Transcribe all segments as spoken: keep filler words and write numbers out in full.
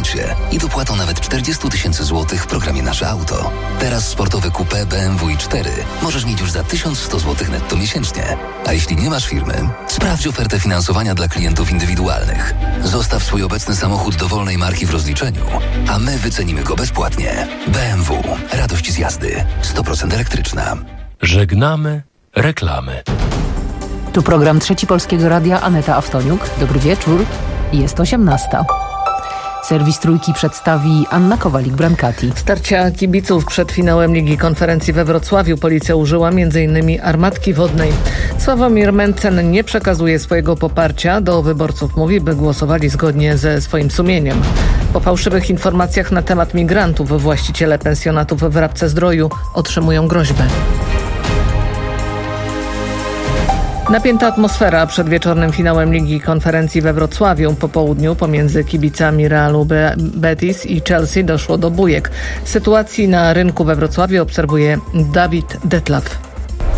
abonamencie i dopłatą nawet czterdzieści tysięcy złotych w programie Nasze Auto. Teraz sportowe coupé B M W i cztery możesz mieć już za tysiąc sto złotych netto miesięcznie. A jeśli nie masz firmy, sprawdź ofertę finansowania dla klientów indywidualnych. Zostaw swój obecny samochód dowolnej marki w rozliczeniu, a my wycenimy go bezpłatnie. B M W. Radość z jazdy. sto procent elektryczna. Żegnamy reklamy. Tu program Trzeci Polskiego Radia, Aneta Awtoniuk. Dobry wieczór. Jest osiemnasta. Serwis Trójki przedstawi Anna Kowalik-Brankati. Starcia kibiców przed finałem Ligi Konferencji we Wrocławiu policja użyła między innymi armatki wodnej. Sławomir Mencen nie przekazuje swojego poparcia do wyborców. Mówi, by głosowali zgodnie ze swoim sumieniem. Po fałszywych informacjach na temat migrantów właściciele pensjonatów w Rabce-Zdroju otrzymują groźbę. Napięta atmosfera przed wieczornym finałem Ligi Konferencji we Wrocławiu. Po południu pomiędzy kibicami Realu Betis i Chelsea doszło do bójek. Sytuacji na rynku we Wrocławiu obserwuje Dawid Detlaw.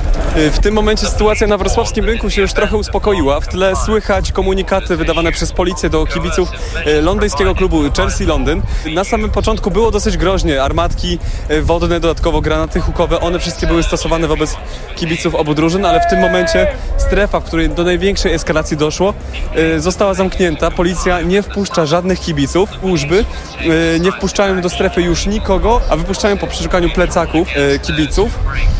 W tym momencie sytuacja na wrocławskim rynku się już trochę uspokoiła. W tle słychać komunikaty wydawane przez policję do kibiców londyńskiego klubu Chelsea Londyn. Na samym początku było dosyć groźnie. Armatki wodne, dodatkowo granaty hukowe, one wszystkie były stosowane wobec kibiców obu drużyn, ale w tym momencie strefa, w której do największej eskalacji doszło, została zamknięta. Policja nie wpuszcza żadnych kibiców. Służby nie wpuszczają do strefy już nikogo, a wypuszczają po przeszukaniu plecaków kibiców.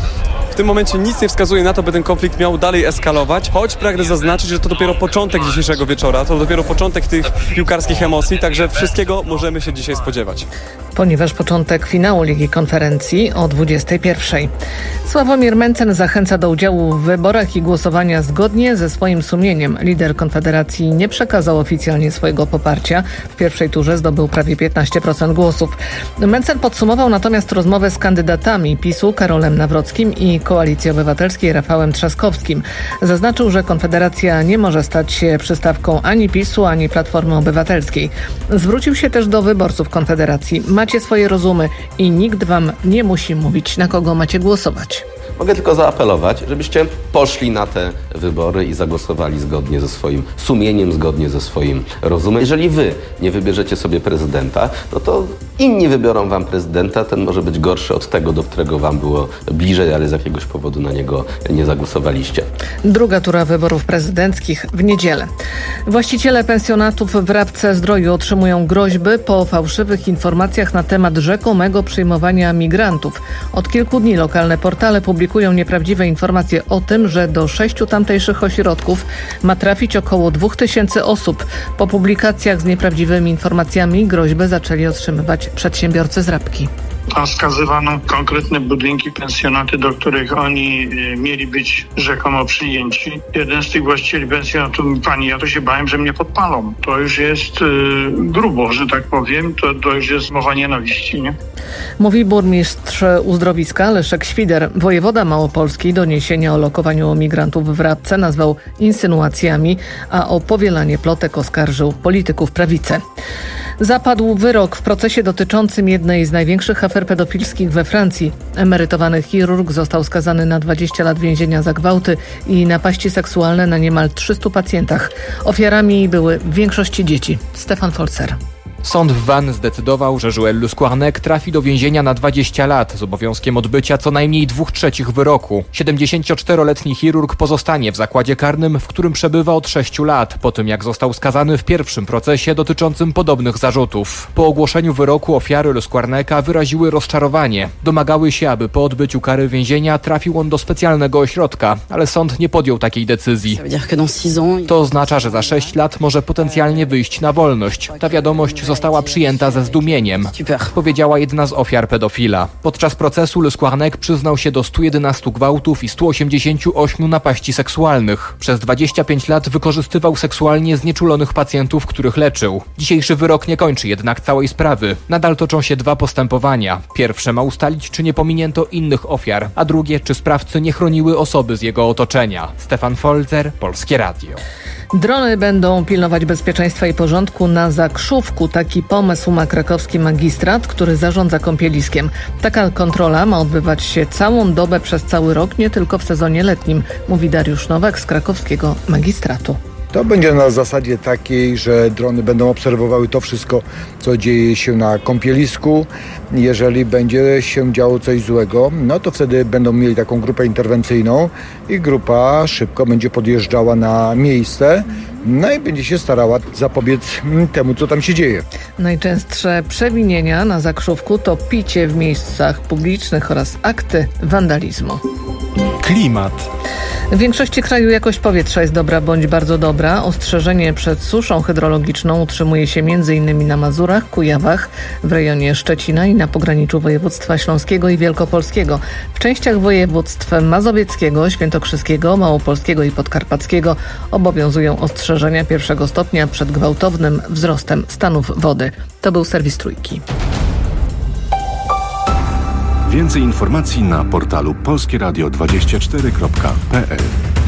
W tym momencie nic nie wskazuje na to, by ten konflikt miał dalej eskalować, choć pragnę zaznaczyć, że to dopiero początek dzisiejszego wieczora, to dopiero początek tych piłkarskich emocji, także wszystkiego możemy się dzisiaj spodziewać. Ponieważ początek finału Ligi Konferencji o dwudziestej pierwszej. Sławomir Mencen zachęca do udziału w wyborach i głosowania zgodnie ze swoim sumieniem. Lider Konfederacji nie przekazał oficjalnie swojego poparcia. W pierwszej turze zdobył prawie piętnaście procent głosów. Mencen podsumował natomiast rozmowę z kandydatami PiSu Karolem Nawrockim i Koalicji Obywatelskiej Rafałem Trzaskowskim. Zaznaczył, że Konfederacja nie może stać się przystawką ani PiSu, ani Platformy Obywatelskiej. Zwrócił się też do wyborców Konfederacji. Macie swoje rozumy i nikt wam nie musi mówić, na kogo macie głosować. Mogę tylko zaapelować, żebyście poszli na te wybory i zagłosowali zgodnie ze swoim sumieniem, zgodnie ze swoim rozumem. Jeżeli wy nie wybierzecie sobie prezydenta, no to inni wybiorą wam prezydenta. Ten może być gorszy od tego, do którego wam było bliżej, ale z jakiegoś powodu na niego nie zagłosowaliście. Druga tura wyborów prezydenckich w niedzielę. Właściciele pensjonatów w Rabce-Zdroju otrzymują groźby po fałszywych informacjach na temat rzekomego przyjmowania migrantów. Od kilku dni lokalne portale publikują nieprawdziwe informacje o tym, że do sześciu tamtejszych ośrodków ma trafić około dwóch tysięcy osób. Po publikacjach z nieprawdziwymi informacjami groźby zaczęli otrzymywać przedsiębiorcy z Rabki. Tam wskazywano konkretne budynki, pensjonaty, do których oni mieli być rzekomo przyjęci. Jeden z tych właścicieli pensjonatu mówi: pani, ja to się bałem, że mnie podpalą. To już jest y, grubo, że tak powiem. To, to już jest mowa nienawiści, nie? Mówi burmistrz uzdrowiska Leszek Świder. Wojewoda małopolski doniesienia o lokowaniu migrantów w Rabce nazwał insynuacjami, a o powielanie plotek oskarżył polityków prawicy. Zapadł wyrok w procesie dotyczącym jednej z największych afer pedofilskich we Francji. Emerytowany chirurg został skazany na dwadzieścia lat więzienia za gwałty i napaści seksualne na niemal trzystu pacjentach. Ofiarami były w większości dzieci. Stefan Folzer. Sąd w Vannes zdecydował, że Joël Le Squarnec trafi do więzienia na dwadzieścia lat z obowiązkiem odbycia co najmniej dwóch trzecich wyroku. siedemdziesięcioczteroletni chirurg pozostanie w zakładzie karnym, w którym przebywa od sześciu lat, po tym jak został skazany w pierwszym procesie dotyczącym podobnych zarzutów. Po ogłoszeniu wyroku ofiary Le Squarneca wyraziły rozczarowanie. Domagały się, aby po odbyciu kary więzienia trafił on do specjalnego ośrodka, ale sąd nie podjął takiej decyzji. To oznacza, że za sześć lat może potencjalnie wyjść na wolność. Ta wiadomość została została przyjęta ze zdumieniem, powiedziała jedna z ofiar pedofila. Podczas procesu Le Squarnec przyznał się do stu jedenastu gwałtów i stu osiemdziesięciu ośmiu napaści seksualnych. Przez dwadzieścia pięć lat wykorzystywał seksualnie znieczulonych pacjentów, których leczył. Dzisiejszy wyrok nie kończy jednak całej sprawy. Nadal toczą się dwa postępowania. Pierwsze ma ustalić, czy nie pominięto innych ofiar, a drugie, czy sprawcy nie chroniły osoby z jego otoczenia. Stefan Folzer, Polskie Radio. Drony będą pilnować bezpieczeństwa i porządku na Zakrzówku. Taki pomysł ma krakowski magistrat, który zarządza kąpieliskiem. Taka kontrola ma odbywać się całą dobę przez cały rok, nie tylko w sezonie letnim, mówi Dariusz Nowak z krakowskiego magistratu. To będzie na zasadzie takiej, że drony będą obserwowały to wszystko, co dzieje się na kąpielisku. Jeżeli będzie się działo coś złego, no to wtedy będą mieli taką grupę interwencyjną i grupa szybko będzie podjeżdżała na miejsce, no i będzie się starała zapobiec temu, co tam się dzieje. Najczęstsze przewinienia na Zakrzówku to picie w miejscach publicznych oraz akty wandalizmu. Klimat. W większości kraju jakość powietrza jest dobra bądź bardzo dobra. Ostrzeżenie przed suszą hydrologiczną utrzymuje się m.in. na Mazurach, Kujawach, w rejonie Szczecina i na pograniczu województwa śląskiego i wielkopolskiego. W częściach województw mazowieckiego, świętokrzyskiego, małopolskiego i podkarpackiego obowiązują ostrzeżenia pierwszego stopnia przed gwałtownym wzrostem stanów wody. To był serwis Trójki. Więcej informacji na portalu polskie radio dwadzieścia cztery kropka p l.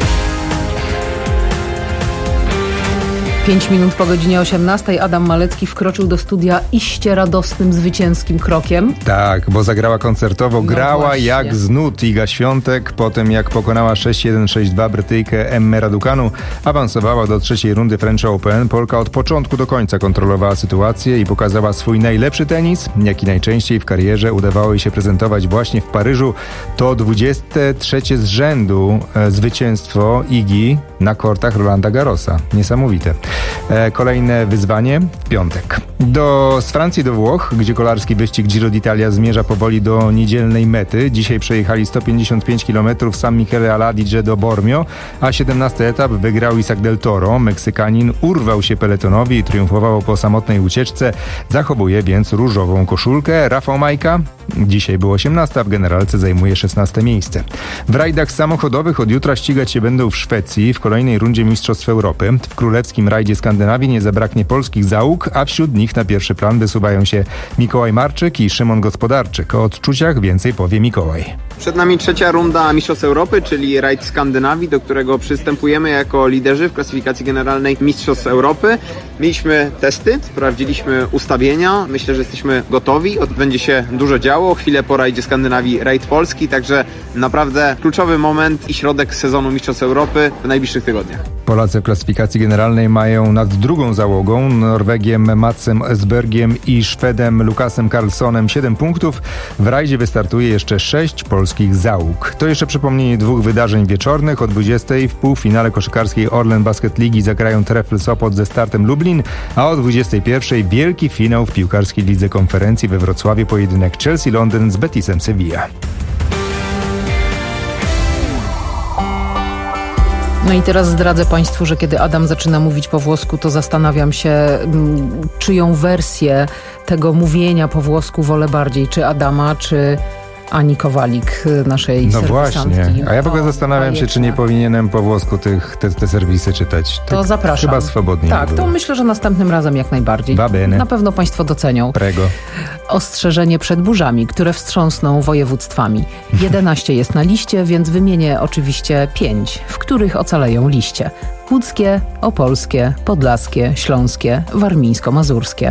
Pięć minut po godzinie osiemnastej Adam Malecki wkroczył do studia iście radosnym, zwycięskim krokiem. Tak, bo zagrała koncertowo, No grała właśnie. jak z nut Iga Świątek, po tym jak pokonała sześć jeden sześć dwa Brytyjkę Emmę Raducanu, awansowała do trzeciej rundy French Open. Polka od początku do końca kontrolowała sytuację i pokazała swój najlepszy tenis, jaki najczęściej w karierze udawało jej się prezentować właśnie w Paryżu. To dwudzieste trzecie z rzędu e, zwycięstwo Igi na kortach Rolanda Garrosa. Niesamowite. E, kolejne wyzwanie w piątek. Do, z Francji do Włoch, gdzie kolarski wyścig Giro d'Italia zmierza powoli do niedzielnej mety. Dzisiaj przejechali sto pięćdziesiąt pięć kilometrów San Michele Adige do Bormio, a siedemnasty etap wygrał Isaac del Toro. Meksykanin urwał się peletonowi i triumfował po samotnej ucieczce. Zachowuje więc różową koszulkę. Rafał Majka dzisiaj był osiemnasty, a w generalce zajmuje szesnaste miejsce. W rajdach samochodowych od jutra ścigać się będą w Szwecji w kolejnej rundzie Mistrzostw Europy. W królewskim rajdzie Skandynawii nie zabraknie polskich załóg, a wśród nich na pierwszy plan wysuwają się Mikołaj Marczyk i Szymon Gospodarczyk. O odczuciach więcej powie Mikołaj. Przed nami trzecia runda Mistrzostw Europy, czyli rajd Skandynawii, do którego przystępujemy jako liderzy w klasyfikacji generalnej Mistrzostw Europy. Mieliśmy testy, sprawdziliśmy ustawienia, myślę, że jesteśmy gotowi. Będzie się dużo działo. Chwilę po rajdzie Skandynawii rajd Polski, także naprawdę kluczowy moment i środek sezonu Mistrzostw Europy w najbliższych tygodniach. Polacy w klasyfikacji generalnej mają nad drugą załogą Norwegiem Matsem Esbergiem i Szwedem Lukasem Karlssonem siedem punktów. W rajdzie wystartuje jeszcze sześć polskich załóg. To jeszcze przypomnienie dwóch wydarzeń wieczornych. O dwudziestej w półfinale koszykarskiej Orlen Basket Ligi zagrają Trefl Sopot ze Startem Lublin, a o dwudziestej pierwszej wielki finał w piłkarskiej lidze konferencji we Wrocławiu, pojedynek Chelsea Londyn z Betisem Sevilla. No i teraz zdradzę Państwu, że kiedy Adam zaczyna mówić po włosku, to zastanawiam się, czyją wersję tego mówienia po włosku wolę bardziej, czy Adama, czy Ani Kowalik, naszej No serwisantki. właśnie, a ja w ogóle zastanawiam się, czy nie powinienem po włosku tych, te, te serwisy czytać. To tak zapraszam. Chyba swobodnie. Tak, to myślę, że następnym razem jak najbardziej. Va bene. Na pewno Państwo docenią. Prego. Ostrzeżenie przed burzami, które wstrząsną województwami. jedenaście jest na liście, więc wymienię oczywiście pięć, w których ocaleją liście. Łódzkie, opolskie, podlaskie, śląskie, warmińsko-mazurskie.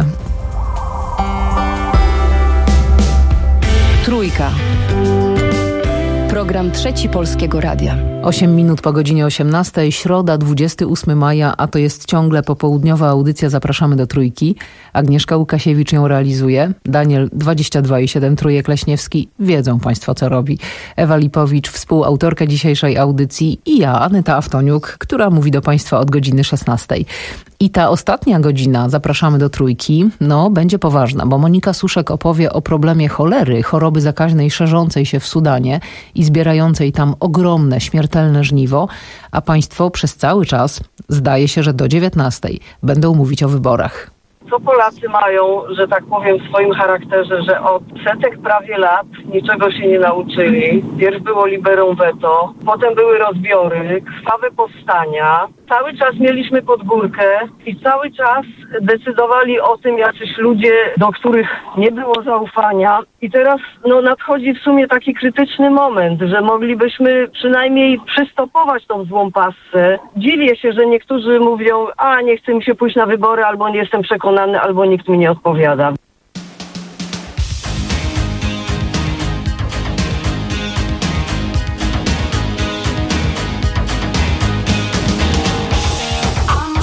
Trójka. Program Trzeci Polskiego Radia. osiem minut po godzinie osiemnastej, środa, dwudziestego ósmego maja, a to jest ciągle popołudniowa audycja Zapraszamy do Trójki. Agnieszka Łukasiewicz ją realizuje. Daniel dwadzieścia dwa i siedem, Trójek Leśniewski. Wiedzą Państwo, co robi. Ewa Lipowicz, współautorka dzisiejszej audycji i ja, Aneta Aftoniuk, która mówi do Państwa od godziny szesnastej. I ta ostatnia godzina, Zapraszamy do Trójki, no będzie poważna, bo Monika Suszek opowie o problemie cholery, choroby zakaźnej szerzącej się w Sudanie i zbierającej tam ogromne, śmiertelne żniwo, a Państwo przez cały czas, zdaje się, że do dziewiętnastej, będą mówić o wyborach. Co Polacy mają, że tak powiem, w swoim charakterze, że od setek prawie lat niczego się nie nauczyli. Pierw było liberum veto, potem były rozbiory, krwawe powstania. Cały czas mieliśmy pod górkę i cały czas decydowali o tym jacyś ludzie, do których nie było zaufania. I teraz no, nadchodzi w sumie taki krytyczny moment, że moglibyśmy przynajmniej przystopować tą złą passę. Dziwię się, że niektórzy mówią, a nie chce mi się pójść na wybory, albo nie jestem przekonany, albo nikt mi nie odpowiada. I'm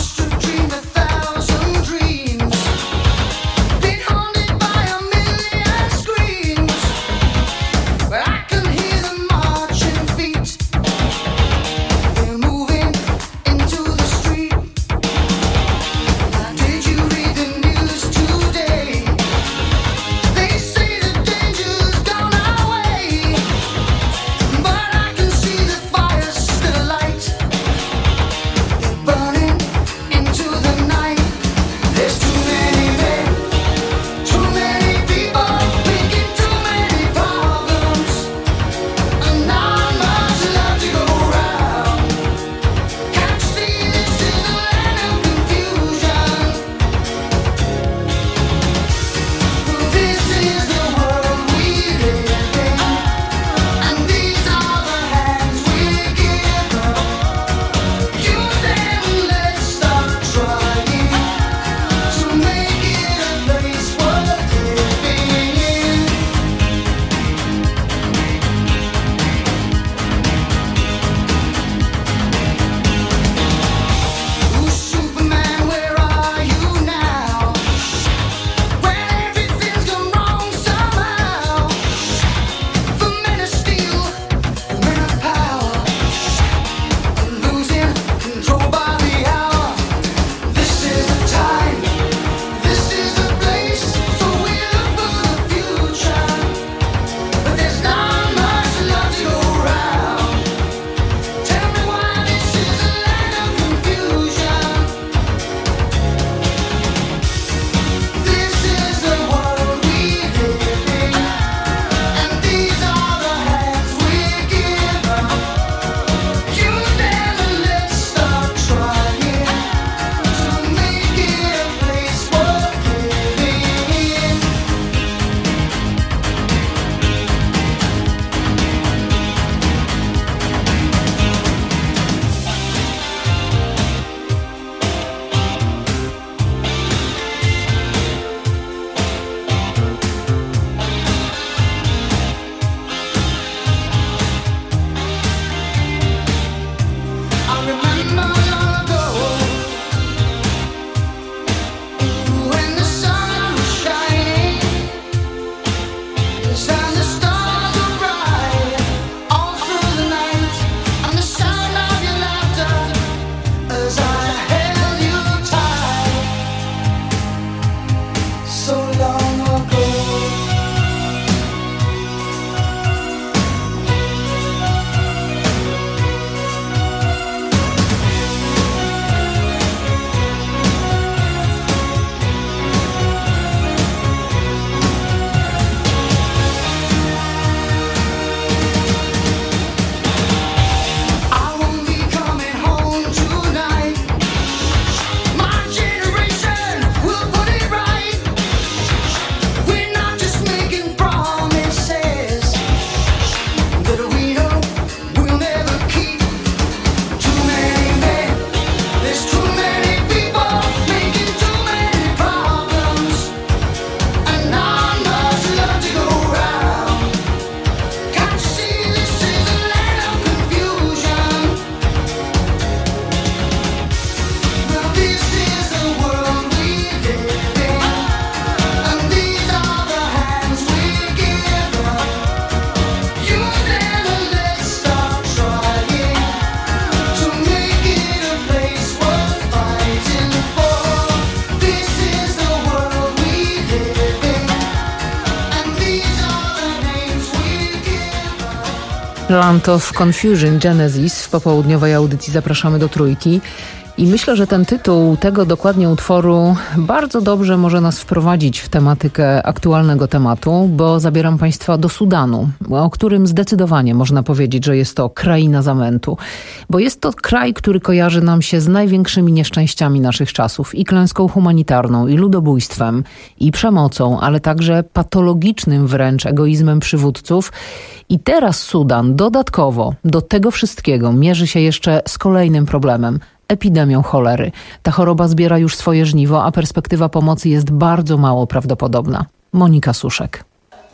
Land of Confusion Genesis. W popołudniowej audycji zapraszamy do Trójki. I myślę, że ten tytuł tego dokładnie utworu bardzo dobrze może nas wprowadzić w tematykę aktualnego tematu, bo zabieram Państwa do Sudanu, o którym zdecydowanie można powiedzieć, że jest to kraina zamętu. Bo jest to kraj, który kojarzy nam się z największymi nieszczęściami naszych czasów. I klęską humanitarną, i ludobójstwem, i przemocą, ale także patologicznym wręcz egoizmem przywódców. I teraz Sudan dodatkowo do tego wszystkiego mierzy się jeszcze z kolejnym problemem. Epidemią cholery. Ta choroba zbiera już swoje żniwo, a perspektywa pomocy jest bardzo mało prawdopodobna. Monika Suszek.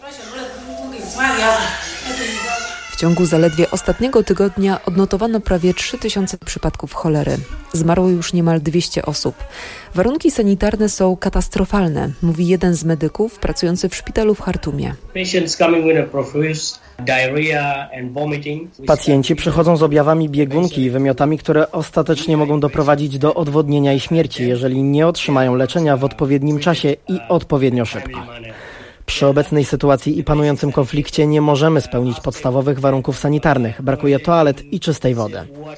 W ciągu zaledwie ostatniego tygodnia odnotowano prawie trzy tysiące przypadków cholery. Zmarło już niemal dwieście osób. Warunki sanitarne są katastrofalne, mówi jeden z medyków pracujący w szpitalu w Chartumie. Pacjenci przychodzą z objawami biegunki i wymiotami, które ostatecznie mogą doprowadzić do odwodnienia i śmierci, jeżeli nie otrzymają leczenia w odpowiednim czasie i odpowiednio szybko. Przy obecnej sytuacji i panującym konflikcie nie możemy spełnić podstawowych warunków sanitarnych. Brakuje toalet i czystej wody.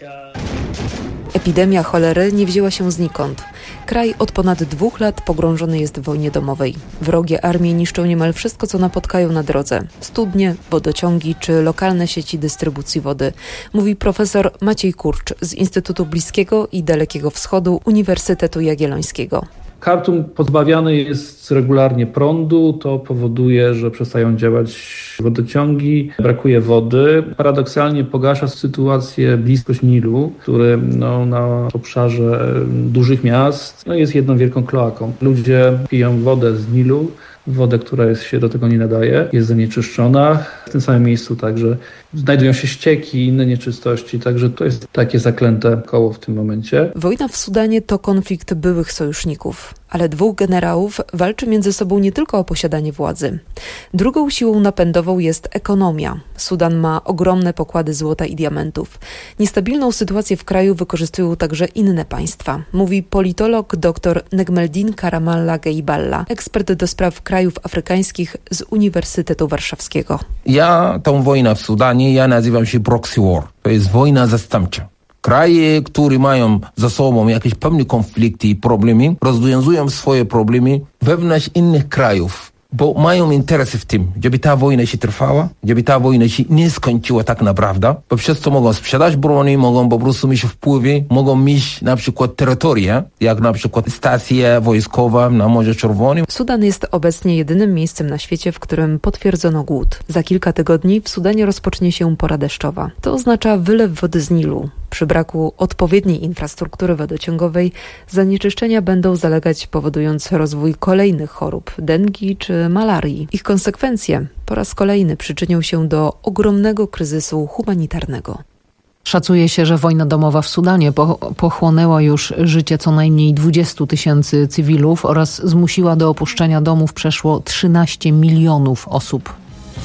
Epidemia cholery nie wzięła się znikąd. Kraj od ponad dwóch lat pogrążony jest w wojnie domowej. Wrogie armie niszczą niemal wszystko, co napotkają na drodze. Studnie, wodociągi czy lokalne sieci dystrybucji wody. Mówi profesor Maciej Kurcz z Instytutu Bliskiego i Dalekiego Wschodu Uniwersytetu Jagiellońskiego. Chartum pozbawiany jest regularnie prądu, to powoduje, że przestają działać wodociągi, brakuje wody. Paradoksalnie pogarsza sytuację bliskość Nilu, który no, na obszarze dużych miast no, jest jedną wielką kloaką. Ludzie piją wodę z Nilu, wodę, która jest, się do tego nie nadaje, jest zanieczyszczona. W tym samym miejscu także znajdują się ścieki i inne nieczystości, także to jest takie zaklęte koło w tym momencie. Wojna w Sudanie to konflikt byłych sojuszników, ale dwóch generałów walczy między sobą nie tylko o posiadanie władzy. Drugą siłą napędową jest ekonomia. Sudan ma ogromne pokłady złota i diamentów. Niestabilną sytuację w kraju wykorzystują także inne państwa, mówi politolog dr Negmeldin Karamalla Geiballa, ekspert do spraw krajów afrykańskich z Uniwersytetu Warszawskiego. Ja tą wojnę w Sudanie, ja nazywam się proxy war. To jest wojna zastępcza. Kraje, które mają za sobą jakieś pewne konflikty i problemy, rozwiązują swoje problemy wewnątrz innych krajów, bo mają interesy w tym, żeby ta wojna się trwała, żeby ta wojna się nie skończyła tak naprawdę, bo przez to mogą sprzedać broni, mogą po prostu mieć wpływy, mogą mieć na przykład terytoria, jak na przykład stacje wojskowe na Morzu Czerwonym. Sudan jest obecnie jedynym miejscem na świecie, w którym potwierdzono głód. Za kilka tygodni w Sudanie rozpocznie się pora deszczowa. To oznacza wylew wody z Nilu. Przy braku odpowiedniej infrastruktury wodociągowej zanieczyszczenia będą zalegać, powodując rozwój kolejnych chorób, dengi czy malarii. Ich konsekwencje po raz kolejny przyczynią się do ogromnego kryzysu humanitarnego. Szacuje się, że wojna domowa w Sudanie pochłonęła już życie co najmniej dwudziestu tysięcy cywilów oraz zmusiła do opuszczenia domów przeszło trzynaście milionów osób.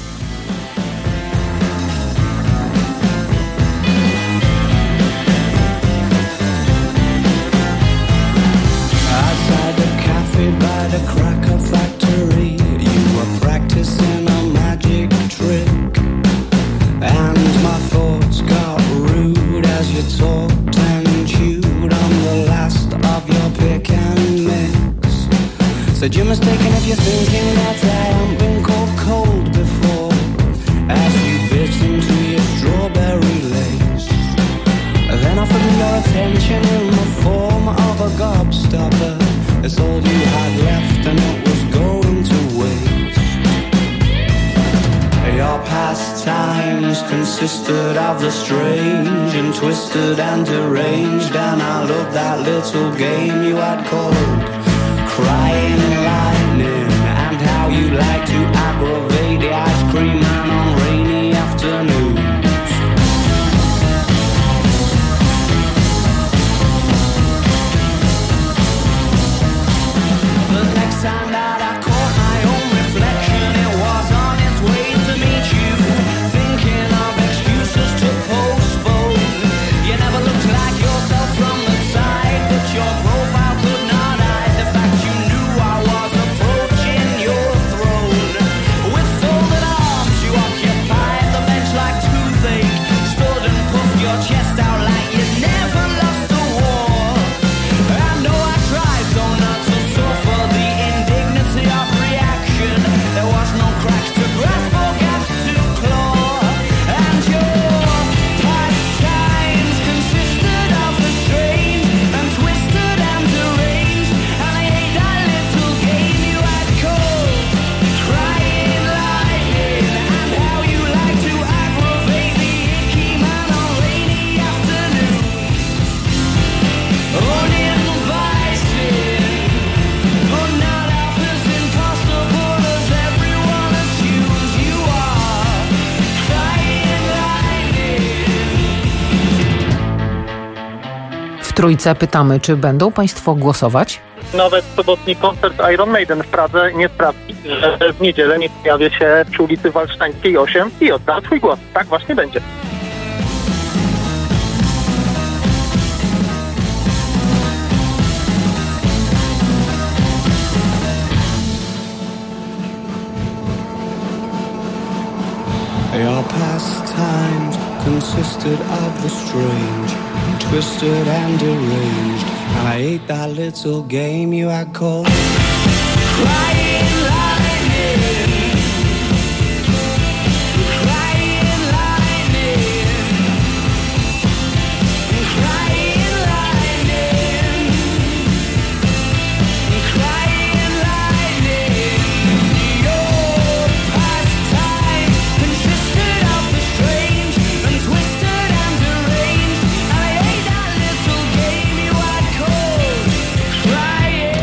Said you're mistaken if you're thinking that I haven't been called cold before. As you bit into your strawberry lace, then offered me your attention in the form of a gobstopper. It's all you had left and it was going to waste. Your pastimes consisted of the strange and twisted and deranged, and I loved that little game you had called Crying Lightning, and how you like to aggravate the ice cream man on rainy afternoons. The next time that I caught my own reflection, it was on its way to meet you, thinking of excuses to postpone. You never looked like yourself from the side, but your profile could not hide the fact you knew I was a Trójce pytamy, czy będą Państwo głosować? Nawet sobotni koncert Iron Maiden w Pradze nie sprawi, że w niedzielę nie pojawię się przy ulicy Waldsztańskiej osiem i oddam swój głos. Tak właśnie będzie. Your pastimes consisted of the strange, twisted and deranged, and I ate that little game you had called Crying Lightning, Crying Lightning, Crying Lightning, Crying Lightning. Your pastime consisted of the strange and twisted and deranged, and I ate that little game you had called Crying.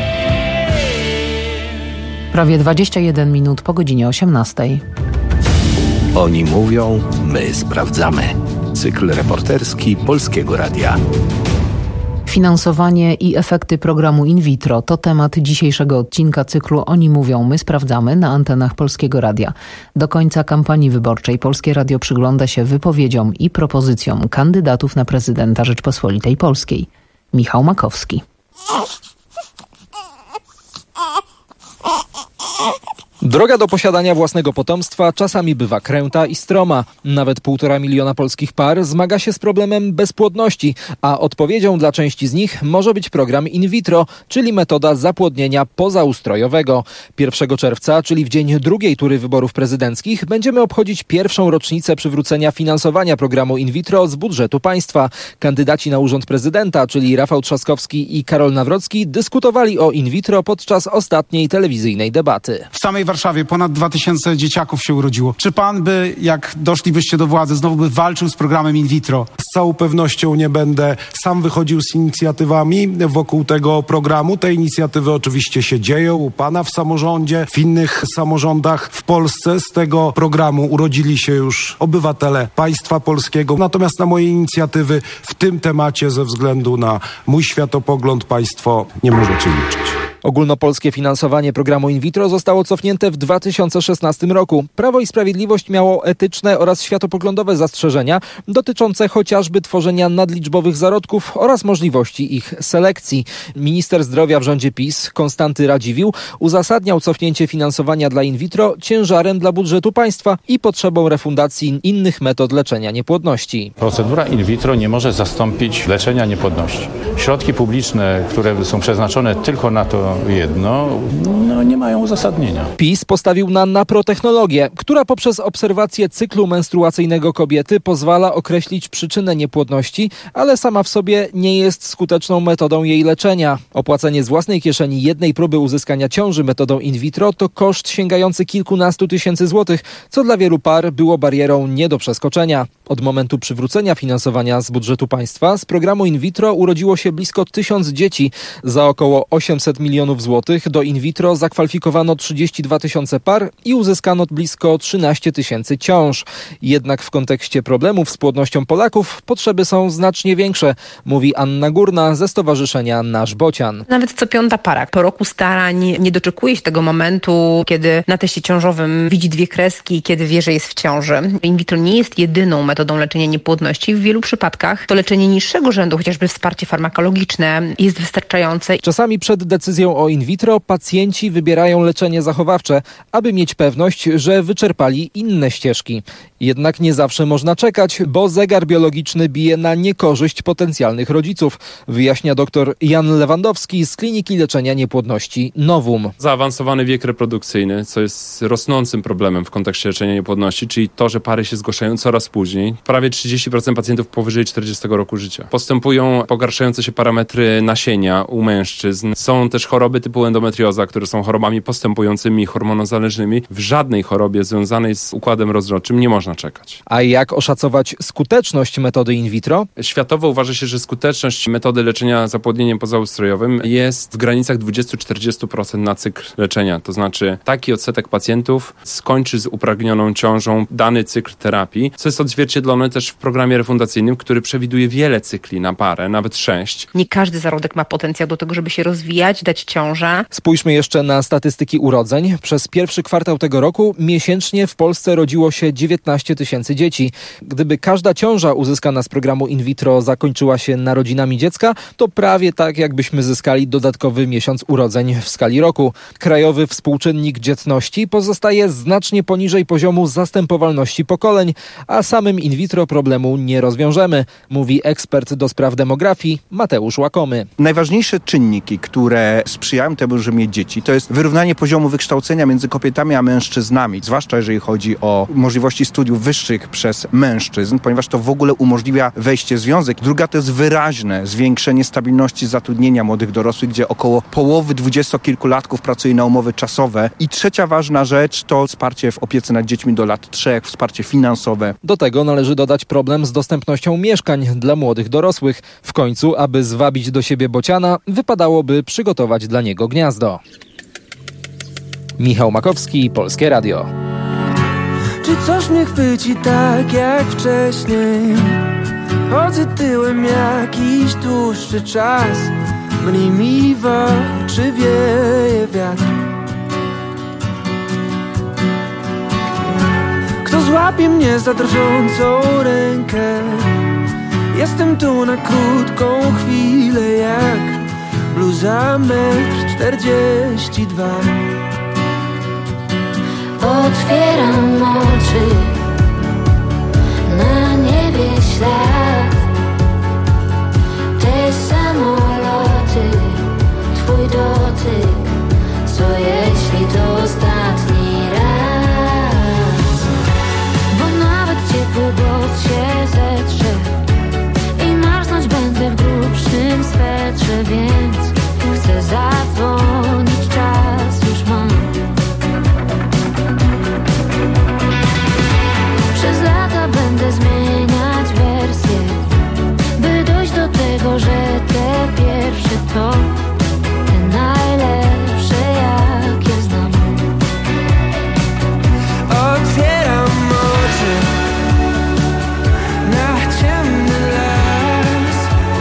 Prawie dwadzieścia jeden minut po godzinie osiemnastej. Oni mówią, my sprawdzamy. Cykl reporterski Polskiego Radia. Finansowanie i efekty programu in vitro to temat dzisiejszego odcinka cyklu Oni mówią, my sprawdzamy na antenach Polskiego Radia. Do końca kampanii wyborczej Polskie Radio przygląda się wypowiedziom i propozycjom kandydatów na prezydenta Rzeczpospolitej Polskiej. Michał Makowski. Droga do posiadania własnego potomstwa czasami bywa kręta i stroma. Nawet półtora miliona polskich par zmaga się z problemem bezpłodności, a odpowiedzią dla części z nich może być program in vitro, czyli metoda zapłodnienia pozaustrojowego. pierwszego czerwca, czyli w dzień drugiej tury wyborów prezydenckich, będziemy obchodzić pierwszą rocznicę przywrócenia finansowania programu in vitro z budżetu państwa. Kandydaci na urząd prezydenta, czyli Rafał Trzaskowski i Karol Nawrocki, dyskutowali o in vitro podczas ostatniej telewizyjnej debaty. W samej Warszawie ponad dwa tysiące dzieciaków się urodziło. Czy pan by, jak doszlibyście do władzy, znowu by walczył z programem in vitro? Z całą pewnością nie będę sam wychodził z inicjatywami wokół tego programu. Te inicjatywy oczywiście się dzieją u pana w samorządzie, w innych samorządach w Polsce. Z tego programu urodzili się już obywatele państwa polskiego. Natomiast na moje inicjatywy w tym temacie ze względu na mój światopogląd państwo nie możecie liczyć. Ogólnopolskie finansowanie programu in vitro zostało cofnięte w dwa tysiące szesnastym roku. Prawo i Sprawiedliwość miało etyczne oraz światopoglądowe zastrzeżenia dotyczące chociażby tworzenia nadliczbowych zarodków oraz możliwości ich selekcji. Minister zdrowia w rządzie PiS, Konstanty Radziwiłł, uzasadniał cofnięcie finansowania dla in vitro ciężarem dla budżetu państwa i potrzebą refundacji innych metod leczenia niepłodności. Procedura in vitro nie może zastąpić leczenia niepłodności. Środki publiczne, które są przeznaczone tylko na to jedno, no nie mają uzasadnienia. PiS postawił na naprotechnologię, która poprzez obserwację cyklu menstruacyjnego kobiety pozwala określić przyczynę niepłodności, ale sama w sobie nie jest skuteczną metodą jej leczenia. Opłacenie z własnej kieszeni jednej próby uzyskania ciąży metodą in vitro to koszt sięgający kilkunastu tysięcy złotych, co dla wielu par było barierą nie do przeskoczenia. Od momentu przywrócenia finansowania z budżetu państwa z programu in vitro urodziło się blisko tysiąc dzieci. Za około osiemset milionów złotych do in vitro zakwalifikowano trzydzieści dwa tysiące par i uzyskano blisko trzynaście tysięcy ciąż. Jednak w kontekście problemów z płodnością Polaków potrzeby są znacznie większe, mówi Anna Górna ze Stowarzyszenia Nasz Bocian. Nawet co piąta para po roku starań nie doczekuje się tego momentu, kiedy na teście ciążowym widzi dwie kreski i kiedy wie, że jest w ciąży. In vitro nie jest jedyną metodą leczenia niepłodności. W wielu przypadkach to leczenie niższego rzędu, chociażby wsparcie farmakologiczne, jest wystarczające. Czasami przed decyzją o in vitro pacjenci wybierają leczenie zachowawcze, aby mieć pewność, że wyczerpali inne ścieżki. Jednak nie zawsze można czekać, bo zegar biologiczny bije na niekorzyść potencjalnych rodziców, wyjaśnia dr Jan Lewandowski z Kliniki Leczenia Niepłodności Novum. Zaawansowany wiek reprodukcyjny, co jest rosnącym problemem w kontekście leczenia niepłodności, czyli to, że pary się zgłaszają coraz później. Prawie trzydzieści procent pacjentów powyżej czterdziestego roku życia. Postępują pogarszające się parametry nasienia u mężczyzn. Są też choroby choroby typu endometrioza, które są chorobami postępującymi, hormonozależnymi, w żadnej chorobie związanej z układem rozrodczym nie można czekać. A jak oszacować skuteczność metody in vitro? Światowo uważa się, że skuteczność metody leczenia zapłodnieniem pozaustrojowym jest w granicach dwadzieścia do czterdziestu procent na cykl leczenia. To znaczy taki odsetek pacjentów skończy z upragnioną ciążą dany cykl terapii, co jest odzwierciedlone też w programie refundacyjnym, który przewiduje wiele cykli na parę, nawet sześć. Nie każdy zarodek ma potencjał do tego, żeby się rozwijać, dać ciążę. Spójrzmy jeszcze na statystyki urodzeń. Przez pierwszy kwartał tego roku miesięcznie w Polsce rodziło się dziewiętnaście tysięcy dzieci. Gdyby każda ciąża uzyskana z programu in vitro zakończyła się narodzinami dziecka, to prawie tak, jakbyśmy zyskali dodatkowy miesiąc urodzeń w skali roku. Krajowy współczynnik dzietności pozostaje znacznie poniżej poziomu zastępowalności pokoleń, a samym in vitro problemu nie rozwiążemy, mówi ekspert do spraw demografii Mateusz Łakomy. Najważniejsze czynniki, które sprzyjają temu, żeby mieć dzieci, to jest wyrównanie poziomu wykształcenia między kobietami a mężczyznami, zwłaszcza jeżeli chodzi o możliwości studiów wyższych przez mężczyzn, ponieważ to w ogóle umożliwia wejście w związek. Druga to jest wyraźne zwiększenie stabilności zatrudnienia młodych dorosłych, gdzie około połowy dwudziestokilkulatków pracuje na umowy czasowe. I trzecia ważna rzecz to wsparcie w opiece nad dziećmi do lat trzech, wsparcie finansowe. Do tego należy dodać problem z dostępnością mieszkań dla młodych dorosłych. W końcu, aby zwabić do siebie bociana, wypadałoby przygotować dla niego gniazdo. Michał Makowski, Polskie Radio. Czy coś mnie chwyci tak jak wcześniej? Chodzę tyłem jakiś dłuższy czas. Mniej mi w oczy wieje wiatr. Kto złapie mnie za drżącą rękę? Jestem tu na krótką chwilę jak bluza metr czterdzieści dwa. Otwieram oczy, na niebie ślad. Te samoloty, twój dotyk. Co jeśli to ostatni raz? Bo nawet ciepły głos się zetrze i marznąć będę w grubszym swetrze, więc chcę zadzwonić, czas już mam. Przez lata będę zmieniać wersję, by dojść do tego, że te pierwsze to te najlepsze, jakie znam. Otwieram oczy na ciemny las.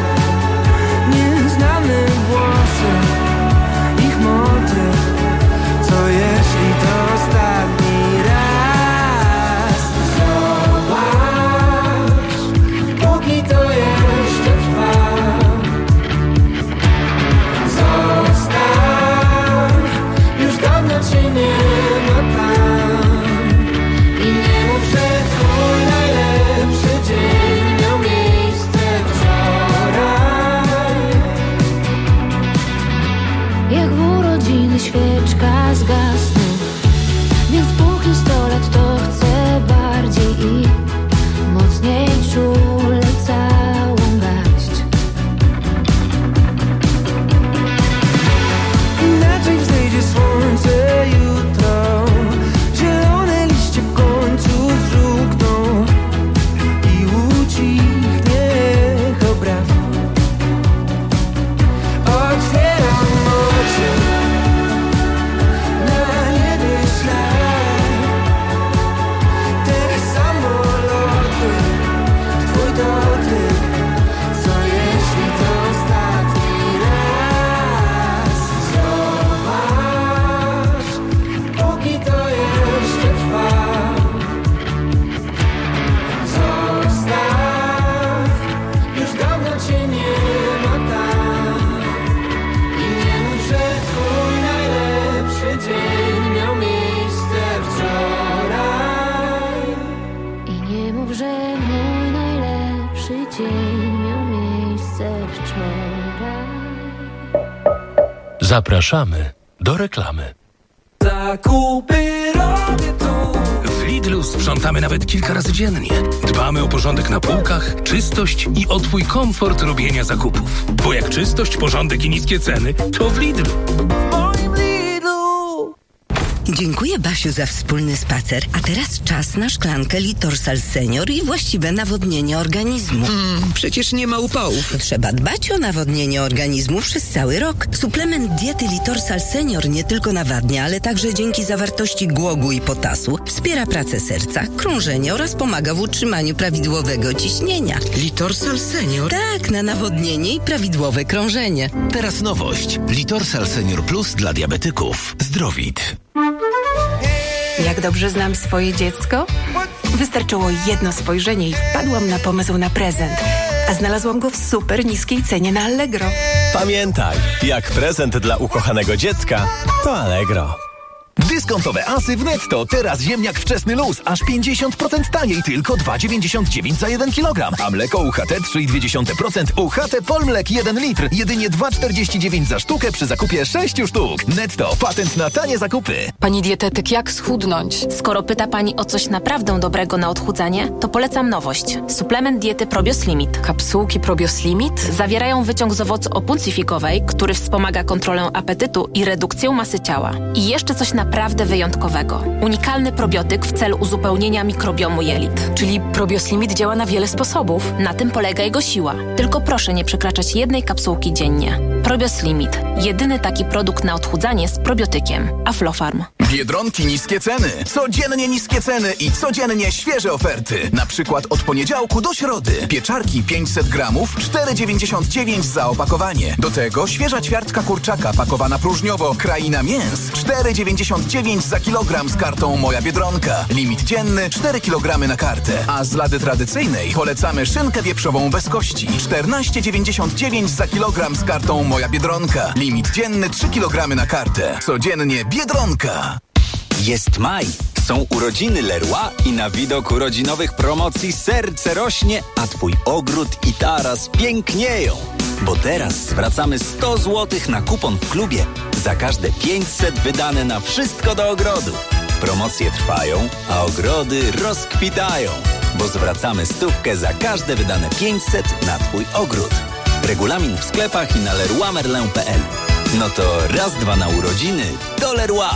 Nieznane głosy, ich motyw. Co jeśli to ostatni raz? Zobacz, póki to jeszcze trwa. Zostaw, już dawno cię nie ma tam. I nie mów, że twój najlepszy dzień miał miejsce wczoraj. Jak w urodziny świeczka zgasnie, więc póki sto lat to chcę bardziej i mocniej czule całą garść. Inaczej wzejdzie słońce jutro. Zielone liście w końcu zżółkną i ucichnie echo braw. Otwieram oczy, na niebie ślad. Te samoloty, twój dotyk. Co jeśli to ostatni raz? Zobacz, póki to jeszcze trwa. Zostaw, już dawno cię nie ma tam. I nie mów, że twój najlepszy dzień miał miejsce wczoraj. I nie mów, że mój najlepszy dzień miał miejsce wczoraj. Zapraszamy do reklamy. Za zakupy robię tu. W Lidlu sprzątamy nawet kilka razy dziennie. Dbamy o porządek na półkach, czystość i o Twój komfort robienia zakupów. Bo jak czystość, porządek i niskie ceny, to w Lidlu. Dziękuję, Basiu, za wspólny spacer. A teraz czas na szklankę Litorsal Senior i właściwe nawodnienie organizmu. Mm, przecież nie ma upałów. Trzeba dbać o nawodnienie organizmu przez cały rok. Suplement diety Litorsal Senior nie tylko nawadnia, ale także dzięki zawartości głogu i potasu wspiera pracę serca, krążenie oraz pomaga w utrzymaniu prawidłowego ciśnienia. Litorsal Senior? Tak, na nawodnienie i prawidłowe krążenie. Teraz nowość. Litorsal Senior Plus dla diabetyków. Zdrowit. Jak dobrze znam swoje dziecko? Wystarczyło jedno spojrzenie i wpadłam na pomysł na prezent. A znalazłam go w super niskiej cenie na Allegro. Pamiętaj, jak prezent dla ukochanego dziecka, to Allegro. Dyskontowe asy w Netto. Teraz ziemniak wczesny luz. Aż pięćdziesiąt procent taniej. Tylko dwa dziewięćdziesiąt dziewięć za jeden kilogram. A mleko U H T trzy i dwie dziesiąte procent. U H T Polmlek jeden litr. Jedynie dwa czterdzieści dziewięć za sztukę przy zakupie sześciu sztuk. Netto. Patent na tanie zakupy. Pani dietetyk, jak schudnąć? Skoro pyta Pani o coś naprawdę dobrego na odchudzanie, to polecam nowość. Suplement diety Probios Limit. Kapsułki Probios Limit? Zawierają wyciąg z owocu opuncyfikowej, który wspomaga kontrolę apetytu i redukcję masy ciała. I jeszcze coś naprawdę wyjątkowego. Unikalny probiotyk w celu uzupełnienia mikrobiomu jelit. Czyli Probios Limit działa na wiele sposobów. Na tym polega jego siła. Tylko proszę nie przekraczać jednej kapsułki dziennie. Probios Limit. Jedyny taki produkt na odchudzanie z probiotykiem. Aflofarm. Biedronki niskie ceny. Codziennie niskie ceny i codziennie świeże oferty. Na przykład od poniedziałku do środy. Pieczarki pięćset gramów, cztery dziewięćdziesiąt dziewięć za opakowanie. Do tego świeża ćwiartka kurczaka pakowana próżniowo. Kraina Mięs. cztery dziewięćdziesiąt dziewięć za kilogram z kartą Moja Biedronka. Limit dzienny cztery kilogramy na kartę. A z lady tradycyjnej polecamy szynkę wieprzową bez kości. czternaście dziewięćdziesiąt dziewięć za kilogram z kartą Moja Biedronka. Limit dzienny trzy kilogramy na kartę. Codziennie Biedronka. Jest maj, są urodziny Leroy i na widok urodzinowych promocji serce rośnie, a Twój ogród i taras pięknieją. Bo teraz zwracamy sto złotych na kupon w klubie za każde pięćset wydane na wszystko do ogrodu. Promocje trwają, a ogrody rozkwitają, bo zwracamy stówkę za każde wydane pięćset na Twój ogród. Regulamin w sklepach i na leroy merlin kropka p l. No to raz, dwa na urodziny do Leroy.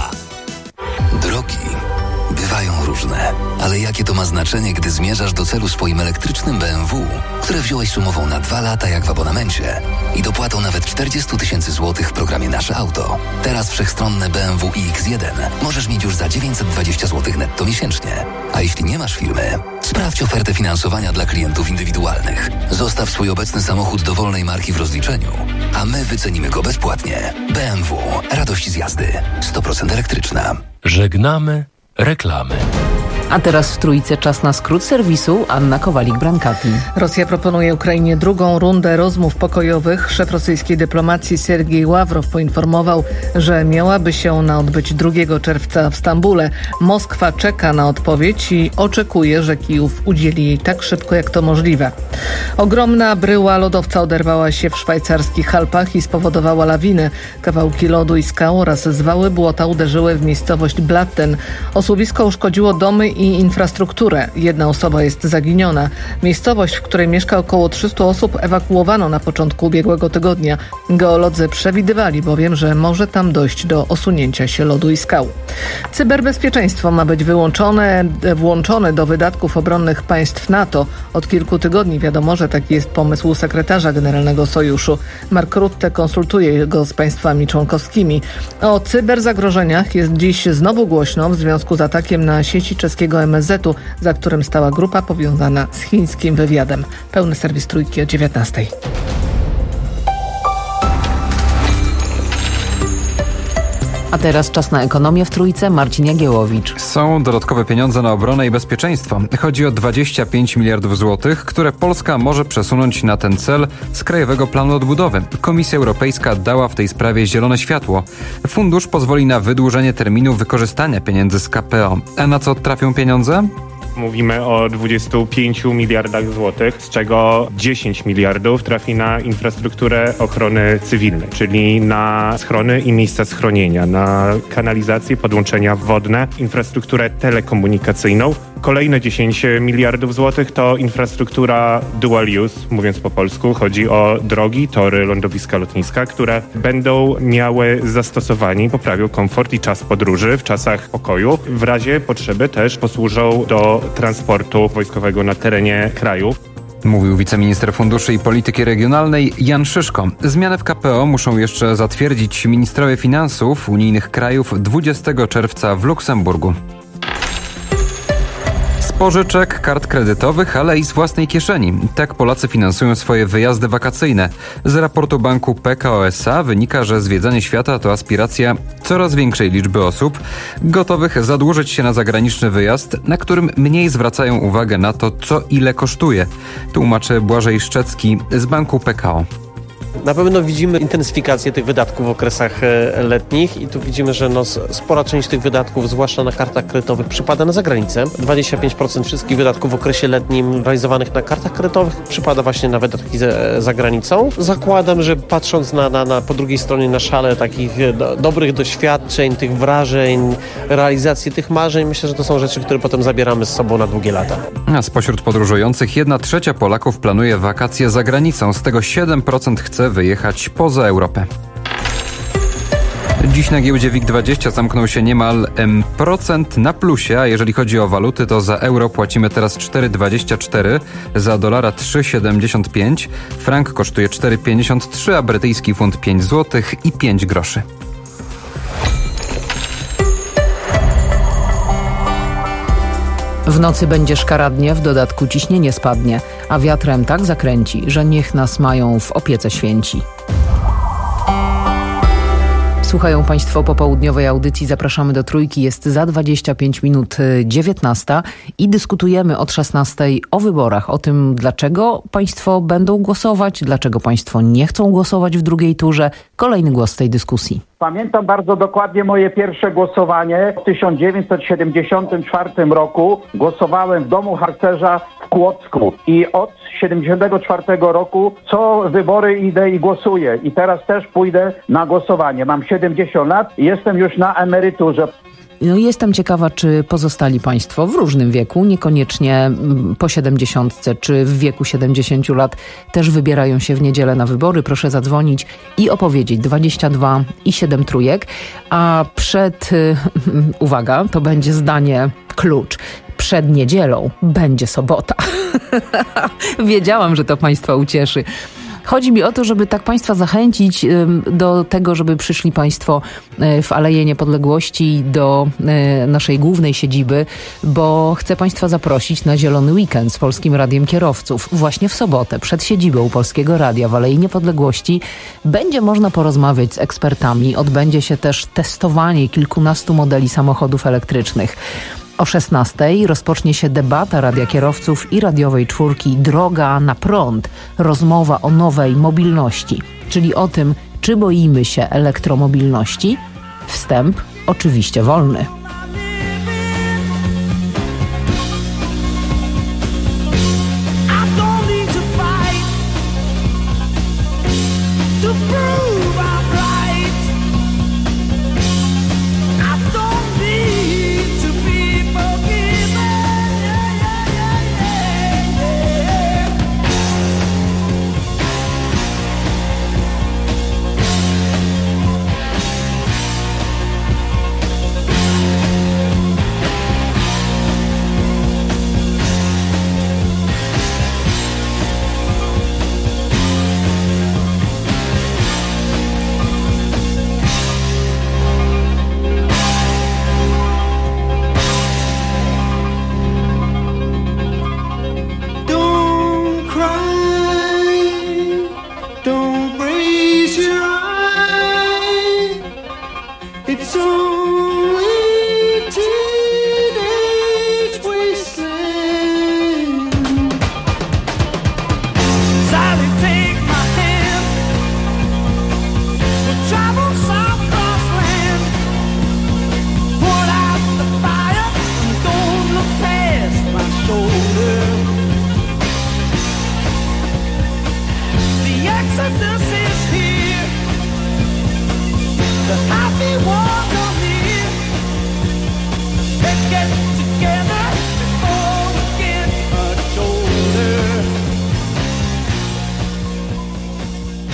Drogi bywają różne, ale jakie to ma znaczenie, gdy zmierzasz do celu swoim elektrycznym B M W, które wziąłeś sumową na dwa lata jak w abonamencie i dopłatą nawet czterdzieści tysięcy złotych w programie Nasze Auto. Teraz wszechstronne B M W i X jeden możesz mieć już za dziewięćset dwadzieścia złotych netto miesięcznie. A jeśli nie masz firmy, sprawdź ofertę finansowania dla klientów indywidualnych. Zostaw swój obecny samochód dowolnej marki w rozliczeniu, a my wycenimy go bezpłatnie. B M W. Radość z jazdy. sto procent elektryczna. Żegnamy reklamy. A teraz w Trójce czas na skrót serwisu. Anna Kowalik-Brankati. Rosja proponuje Ukrainie drugą rundę rozmów pokojowych. Szef rosyjskiej dyplomacji Sergiej Ławrow poinformował, że miałaby się ona odbyć drugiego czerwca w Stambule. Moskwa czeka na odpowiedź i oczekuje, że Kijów udzieli jej tak szybko, jak to możliwe. Ogromna bryła lodowca oderwała się w szwajcarskich Alpach i spowodowała lawiny. Kawałki lodu i skał oraz zwały błota uderzyły w miejscowość Blatten. Osuwisko uszkodziło domy i infrastrukturę. Jedna osoba jest zaginiona. Miejscowość, w której mieszka około trzysta osób, ewakuowano na początku ubiegłego tygodnia. Geolodzy przewidywali bowiem, że może tam dojść do osunięcia się lodu i skał. Cyberbezpieczeństwo ma być wyłączone, włączone do wydatków obronnych państw NATO. Od kilku tygodni wiadomo, że taki jest pomysł sekretarza generalnego Sojuszu. Mark Rutte konsultuje go z państwami członkowskimi. O cyberzagrożeniach jest dziś znowu głośno w związku z atakiem na sieci czeskiego M S Z-u, za którym stała grupa powiązana z chińskim wywiadem. Pełny serwis Trójki o dziewiętnastej. A teraz czas na ekonomię w Trójce. Marcin Jagiełowicz. Są dodatkowe pieniądze na obronę i bezpieczeństwo. Chodzi o dwadzieścia pięć miliardów złotych, które Polska może przesunąć na ten cel z Krajowego Planu Odbudowy. Komisja Europejska dała w tej sprawie zielone światło. Fundusz pozwoli na wydłużenie terminu wykorzystania pieniędzy z K P O. A na co trafią pieniądze? Mówimy o dwudziestu pięciu miliardach złotych, z czego dziesięć miliardów trafi na infrastrukturę ochrony cywilnej, czyli na schrony i miejsca schronienia, na kanalizację, podłączenia wodne, infrastrukturę telekomunikacyjną. Kolejne dziesięć miliardów złotych to infrastruktura dual use, mówiąc po polsku. Chodzi o drogi, tory, lądowiska, lotniska, które będą miały zastosowanie i poprawią komfort i czas podróży w czasach pokoju. W razie potrzeby też posłużą do transportu wojskowego na terenie kraju. Mówił wiceminister funduszy i polityki regionalnej Jan Szyszko. Zmiany w K P O muszą jeszcze zatwierdzić ministrowie finansów unijnych krajów dwudziestego czerwca w Luksemburgu. Z pożyczek, kart kredytowych, ale i z własnej kieszeni. Tak Polacy finansują swoje wyjazdy wakacyjne. Z raportu banku P K O S A wynika, że zwiedzanie świata to aspiracja coraz większej liczby osób gotowych zadłużyć się na zagraniczny wyjazd, na którym mniej zwracają uwagę na to, co ile kosztuje. Tłumaczy Błażej Szczecki z banku P K O. Na pewno widzimy intensyfikację tych wydatków w okresach letnich i tu widzimy, że no spora część tych wydatków, zwłaszcza na kartach kredytowych, przypada na zagranicę. dwadzieścia pięć procent wszystkich wydatków w okresie letnim realizowanych na kartach kredytowych przypada właśnie na wydatki za, za granicą. Zakładam, że patrząc na, na, na po drugiej stronie na szalę takich do, dobrych doświadczeń, tych wrażeń, realizacji tych marzeń, myślę, że to są rzeczy, które potem zabieramy z sobą na długie lata. A spośród podróżujących jedna trzecia Polaków planuje wakacje za granicą, z tego siedem procent chce wyjechać poza Europę. Dziś na giełdzie W I G dwadzieścia zamknął się niemal procent na plusie, a jeżeli chodzi o waluty, to za euro płacimy teraz cztery dwadzieścia cztery, za dolara trzy siedemdziesiąt pięć, frank kosztuje cztery pięćdziesiąt trzy, a brytyjski funt pięć złotych i pięć groszy. W nocy będzie szkaradnie, w dodatku ciśnienie spadnie, a wiatrem tak zakręci, że niech nas mają w opiece święci. Słuchają Państwo popołudniowej audycji. Zapraszamy do Trójki. Jest za dwadzieścia pięć minut dziewiętnasta i dyskutujemy od szesnastej o wyborach. O tym, dlaczego Państwo będą głosować, dlaczego Państwo nie chcą głosować w drugiej turze. Kolejny głos w tej dyskusji. Pamiętam bardzo dokładnie moje pierwsze głosowanie. W tysiąc dziewięćset siedemdziesiątym czwartym roku głosowałem w domu harcerza w Kłodzku i od siedemdziesiątego czwartego roku co wybory idę i głosuję. I teraz też pójdę na głosowanie. Mam siedemdziesiąt lat i jestem już na emeryturze. No jestem ciekawa, czy pozostali Państwo w różnym wieku, niekoniecznie po siedemdziesiątce czy w wieku siedemdziesięciu lat, też wybierają się w niedzielę na wybory. Proszę zadzwonić i opowiedzieć dwadzieścia dwa i siedem trójek. A przed, uwaga, to będzie zdanie klucz. Przed niedzielą będzie sobota. Wiedziałam, że to Państwa ucieszy. Chodzi mi o to, żeby tak Państwa zachęcić do tego, żeby przyszli Państwo w Aleję Niepodległości do naszej głównej siedziby, bo chcę Państwa zaprosić na zielony weekend z Polskim Radiem Kierowców. Właśnie w sobotę przed siedzibą Polskiego Radia w Alei Niepodległości będzie można porozmawiać z ekspertami. Odbędzie się też testowanie kilkunastu modeli samochodów elektrycznych. O szesnastej rozpocznie się debata Radia Kierowców i radiowej czwórki Droga na prąd. Rozmowa o nowej mobilności, czyli o tym, czy boimy się elektromobilności. Wstęp oczywiście wolny.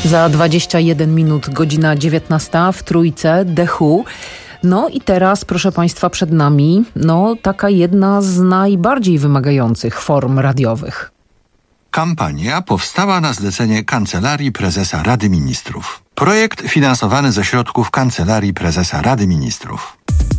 Za dwadzieścia jeden minut, godzina dziewiętnasta w Trójce, The Who. No i teraz, proszę Państwa, przed nami no taka jedna z najbardziej wymagających form radiowych. Kampania powstała na zlecenie Kancelarii Prezesa Rady Ministrów. Projekt finansowany ze środków Kancelarii Prezesa Rady Ministrów.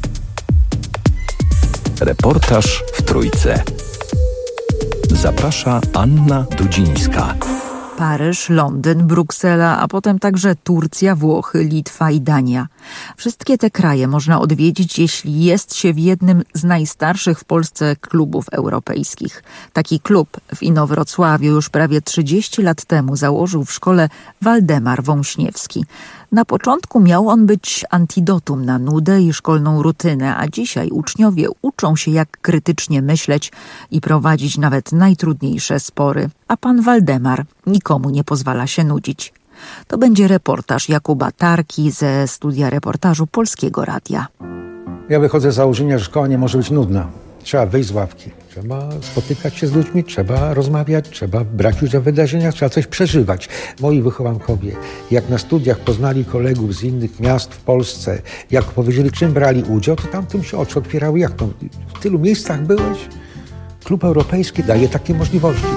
Reportaż w Trójce. Zaprasza Anna Dudzińska. Paryż, Londyn, Bruksela, a potem także Turcja, Włochy, Litwa i Dania. Wszystkie te kraje można odwiedzić, jeśli jest się w jednym z najstarszych w Polsce klubów europejskich. Taki klub w Inowrocławiu już prawie trzydzieści lat temu założył w szkole Waldemar Wąśniewski. Na początku miał on być antidotum na nudę i szkolną rutynę, a dzisiaj uczniowie uczą się, jak krytycznie myśleć i prowadzić nawet najtrudniejsze spory. A pan Waldemar nikomu nie pozwala się nudzić. To będzie reportaż Jakuba Tarki ze studia reportażu Polskiego Radia. Ja wychodzę z założenia, że szkoła nie może być nudna. Trzeba wyjść z ławki. Trzeba spotykać się z ludźmi, trzeba rozmawiać, trzeba brać udział w wydarzeniach, trzeba coś przeżywać. Moi wychowankowie, jak na studiach poznali kolegów z innych miast w Polsce, jak powiedzieli, czym brali udział, to tamtym się oczy otwierały. Jak to? W tylu miejscach byłeś? Klub Europejski daje takie możliwości.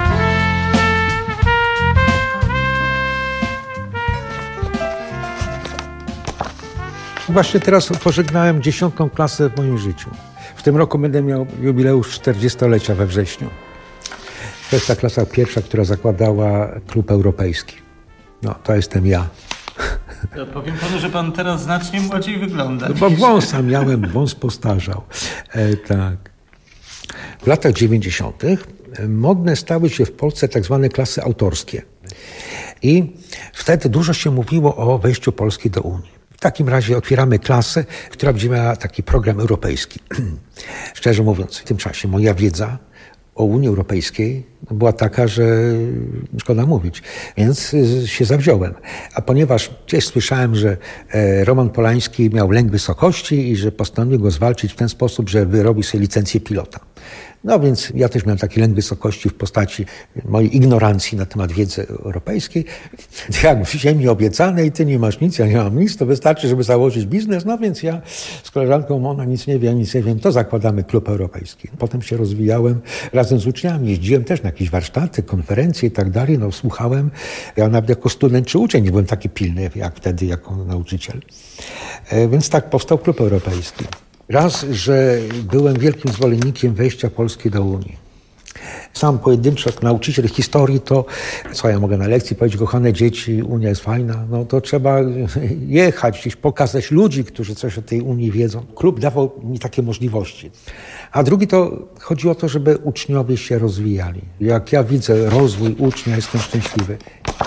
Właśnie teraz pożegnałem dziesiątą klasę w moim życiu. W tym roku będę miał jubileusz czterdziestolecia we wrześniu. To jest ta klasa pierwsza, która zakładała Klub Europejski. No, to jestem ja. Ja powiem panu, że pan teraz znacznie młodziej wygląda. No, bo wąsa miałem, wąs postarzał. E, tak. W latach dziewięćdziesiątych modne stały się w Polsce tak zwane klasy autorskie. I wtedy dużo się mówiło o wejściu Polski do Unii. W takim razie otwieramy klasę, która będzie miała taki program europejski. Szczerze mówiąc, w tym czasie moja wiedza o Unii Europejskiej była taka, że szkoda mówić, więc się zawziąłem. A ponieważ gdzieś słyszałem, że Roman Polański miał lęk wysokości i że postanowił go zwalczyć w ten sposób, że wyrobił sobie licencję pilota. No więc ja też miałem taki lęk wysokości w postaci mojej ignorancji na temat wiedzy europejskiej. Jak w ziemi obiecanej, ty nie masz nic, ja nie mam nic, to wystarczy, żeby założyć biznes. No więc ja z koleżanką, ona nic nie wie, ja nic nie wiem, to zakładamy Klub Europejski. Potem się rozwijałem razem z uczniami, jeździłem też na jakieś warsztaty, konferencje i tak dalej, no słuchałem. Ja nawet jako student czy uczeń nie byłem taki pilny jak wtedy, jako nauczyciel. Więc tak powstał Klub Europejski. Raz, że byłem wielkim zwolennikiem wejścia Polski do Unii. Sam pojedynczo, jak nauczyciel historii, to co ja mogę na lekcji powiedzieć, kochane dzieci, Unia jest fajna, no to trzeba jechać, gdzieś pokazać ludzi, którzy coś o tej Unii wiedzą. Klub dawał mi takie możliwości. A drugi to chodzi o to, żeby uczniowie się rozwijali. Jak ja widzę rozwój ucznia, jestem szczęśliwy.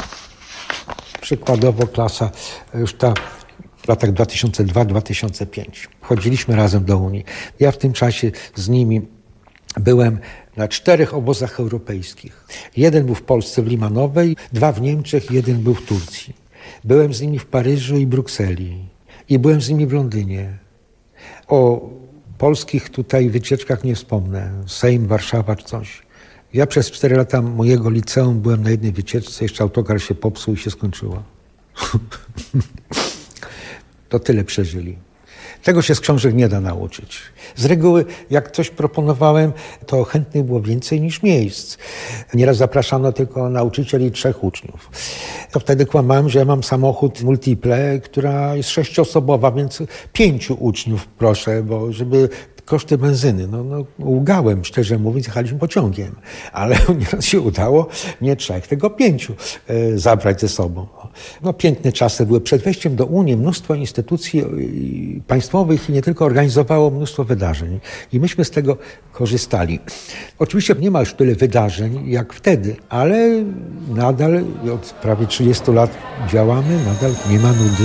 Przykładowo klasa już ta w latach dwa tysiące drugi do dwa tysiące piątego. Chodziliśmy razem do Unii. Ja w tym czasie z nimi byłem na czterech obozach europejskich. Jeden był w Polsce, w Limanowej, dwa w Niemczech, jeden był w Turcji. Byłem z nimi w Paryżu i Brukseli. I byłem z nimi w Londynie. O polskich tutaj wycieczkach nie wspomnę. Sejm, Warszawa czy coś. Ja przez cztery lata mojego liceum byłem na jednej wycieczce, jeszcze autokar się popsuł i się skończyło. To tyle przeżyli. Tego się z książek nie da nauczyć. Z reguły, jak coś proponowałem, to chętnych było więcej niż miejsc. Nieraz zapraszano tylko nauczycieli i trzech uczniów. To wtedy kłamałem, że ja mam samochód multiple, która jest sześcioosobowa, więc pięciu uczniów proszę, bo żeby koszty benzyny. No, no łgałem, szczerze mówiąc, jechaliśmy pociągiem. Ale nieraz się udało nie trzech, tylko pięciu e, zabrać ze sobą. No piękne czasy były. Przed wejściem do Unii mnóstwo instytucji państwowych i nie tylko organizowało mnóstwo wydarzeń. I myśmy z tego korzystali. Oczywiście nie ma już tyle wydarzeń jak wtedy, ale nadal od prawie trzydziestu lat działamy, nadal nie ma nudy.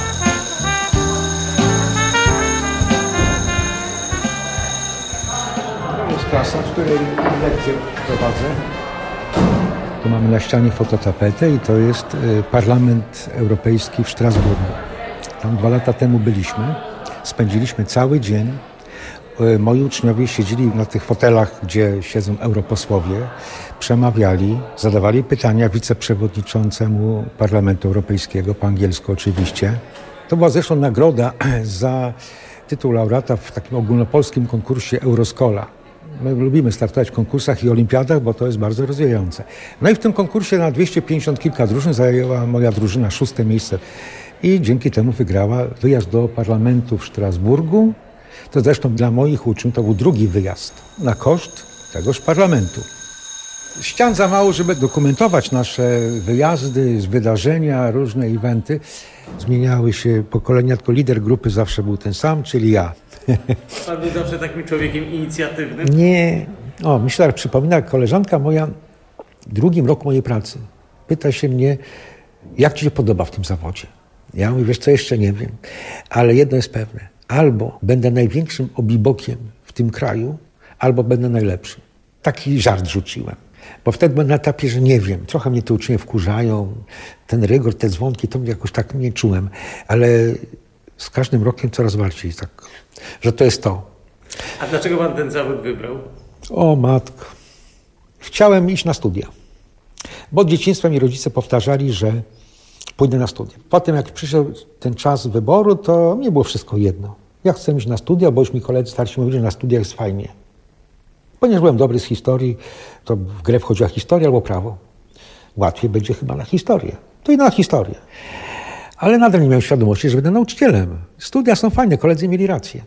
To jest klasa, w której lekcje prowadzę. Tu mamy na ścianie fototapetę i to jest Parlament Europejski w Strasburgu. Tam dwa lata temu byliśmy, spędziliśmy cały dzień Moi uczniowie siedzieli na tych fotelach, gdzie siedzą europosłowie, przemawiali, zadawali pytania wiceprzewodniczącemu Parlamentu Europejskiego, po angielsku oczywiście. To była zresztą nagroda za tytuł laureata w takim ogólnopolskim konkursie Euroscola. My lubimy startować w konkursach i olimpiadach, bo to jest bardzo rozwijające. No i w tym konkursie na dwieście pięćdziesiąt kilka drużyn zajęła moja drużyna szóste miejsce i dzięki temu wygrała wyjazd do parlamentu w Strasburgu. To zresztą dla moich uczniów to był drugi wyjazd na koszt tegoż parlamentu. Ścian za mało, żeby dokumentować nasze wyjazdy, wydarzenia, różne eventy. Zmieniały się pokolenia, tylko lider grupy zawsze był ten sam, czyli ja. Pan był zawsze takim człowiekiem inicjatywnym? Nie. O, myślę, że przypomina koleżanka moja w drugim roku mojej pracy. Pyta się mnie, jak ci się podoba w tym zawodzie? Ja mówię, wiesz co, jeszcze nie wiem, ale jedno jest pewne. Albo będę największym obibokiem w tym kraju, albo będę najlepszym. Taki żart rzuciłem. Bo wtedy byłem na etapie, że nie wiem. Trochę mnie te uczniowie wkurzają. Ten rygor, te dzwonki, to mnie jakoś tak nie czułem. Ale z każdym rokiem coraz bardziej tak, że to jest to. A dlaczego pan ten zawód wybrał? O matko. Chciałem iść na studia. Bo od dzieciństwa mi rodzice powtarzali, że pójdę na studia. Potem jak przyszedł ten czas wyboru, to mnie było wszystko jedno. Ja chcę iść na studia, bo już mi koledzy starsi mówili, że na studiach jest fajnie. Ponieważ byłem dobry z historii, to w grę wchodziła historia albo prawo. Łatwiej będzie chyba na historię. To i na historię. Ale nadal nie miałem świadomości, że będę nauczycielem. Studia są fajne, koledzy mieli rację.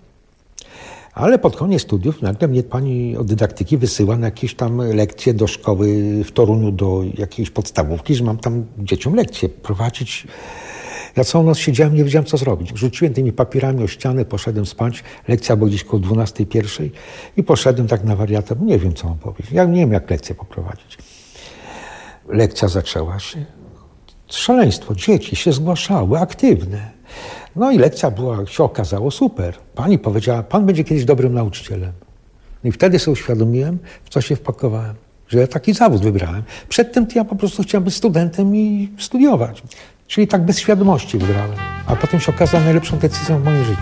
Ale pod koniec studiów nagle mnie pani od dydaktyki wysyła na jakieś tam lekcje do szkoły w Toruniu, do jakiejś podstawówki, że mam tam dzieciom lekcje prowadzić. Ja całą noc siedziałem, nie wiedziałem, co zrobić. Rzuciłem tymi papierami o ścianę, poszedłem spać. Lekcja była gdzieś koło dwunastej pierwszej i poszedłem tak na wariata, bo nie wiem, co mam powiedzieć. Ja nie wiem, jak lekcję poprowadzić. Lekcja zaczęła się. Szaleństwo. Dzieci się zgłaszały, aktywne. No i lekcja była, się okazało, super. Pani powiedziała, pan będzie kiedyś dobrym nauczycielem. I wtedy sobie uświadomiłem, w co się wpakowałem. Że ja taki zawód wybrałem. Przedtem to ja po prostu chciałem być studentem i studiować. Czyli tak bez świadomości wybrałem. A potem się okazało najlepszą decyzją w moim życiu.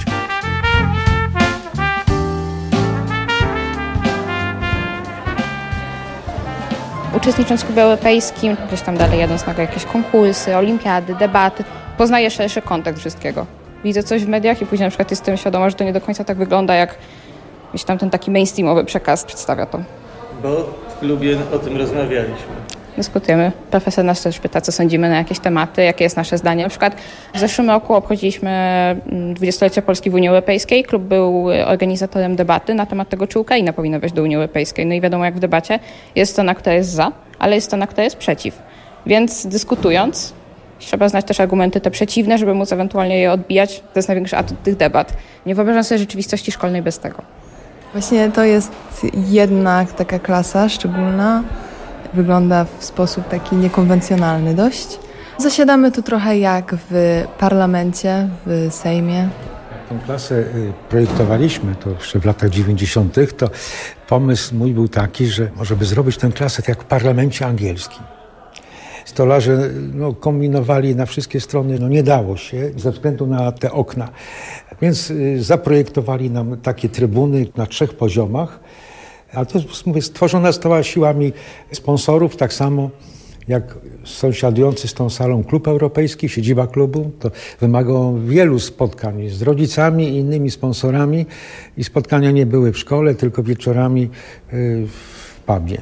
Uczestnicząc w klubie europejskim, gdzieś tam dalej jadąc na jakieś konkursy, olimpiady, debaty, poznaję szerszy kontekst wszystkiego. Widzę coś w mediach i później na przykład jestem świadoma, że to nie do końca tak wygląda, jak gdzieś tam ten taki mainstreamowy przekaz przedstawia to. Bo w klubie o tym rozmawialiśmy. Dyskutujemy. Profesor nas też pyta, co sądzimy na jakieś tematy, jakie jest nasze zdanie. Na przykład w zeszłym roku obchodziliśmy dwudziestolecie Polski w Unii Europejskiej. Klub był organizatorem debaty na temat tego, czy Ukraina powinna wejść do Unii Europejskiej. No i wiadomo, jak w debacie jest strona, która jest za, ale jest strona, która jest przeciw. Więc dyskutując, trzeba znać też argumenty te przeciwne, żeby móc ewentualnie je odbijać. To jest największy atut tych debat. Nie wyobrażam sobie rzeczywistości szkolnej bez tego. Właśnie to jest jednak taka klasa szczególna. Wygląda w sposób taki niekonwencjonalny dość. Zasiadamy tu trochę jak w parlamencie, w Sejmie. Tę klasę projektowaliśmy to jeszcze w latach dziewięćdziesiątych. To pomysł mój był taki, że może by zrobić tę klasę tak jak w parlamencie angielskim. Stolarze no, kombinowali na wszystkie strony, no nie dało się ze względu na te okna. Więc zaprojektowali nam takie trybuny na trzech poziomach. A to mówię, stworzona została siłami sponsorów, tak samo jak sąsiadujący z tą salą Klub Europejski, siedziba klubu. To wymagało wielu spotkań z rodzicami i innymi sponsorami i spotkania nie były w szkole, tylko wieczorami w pubie.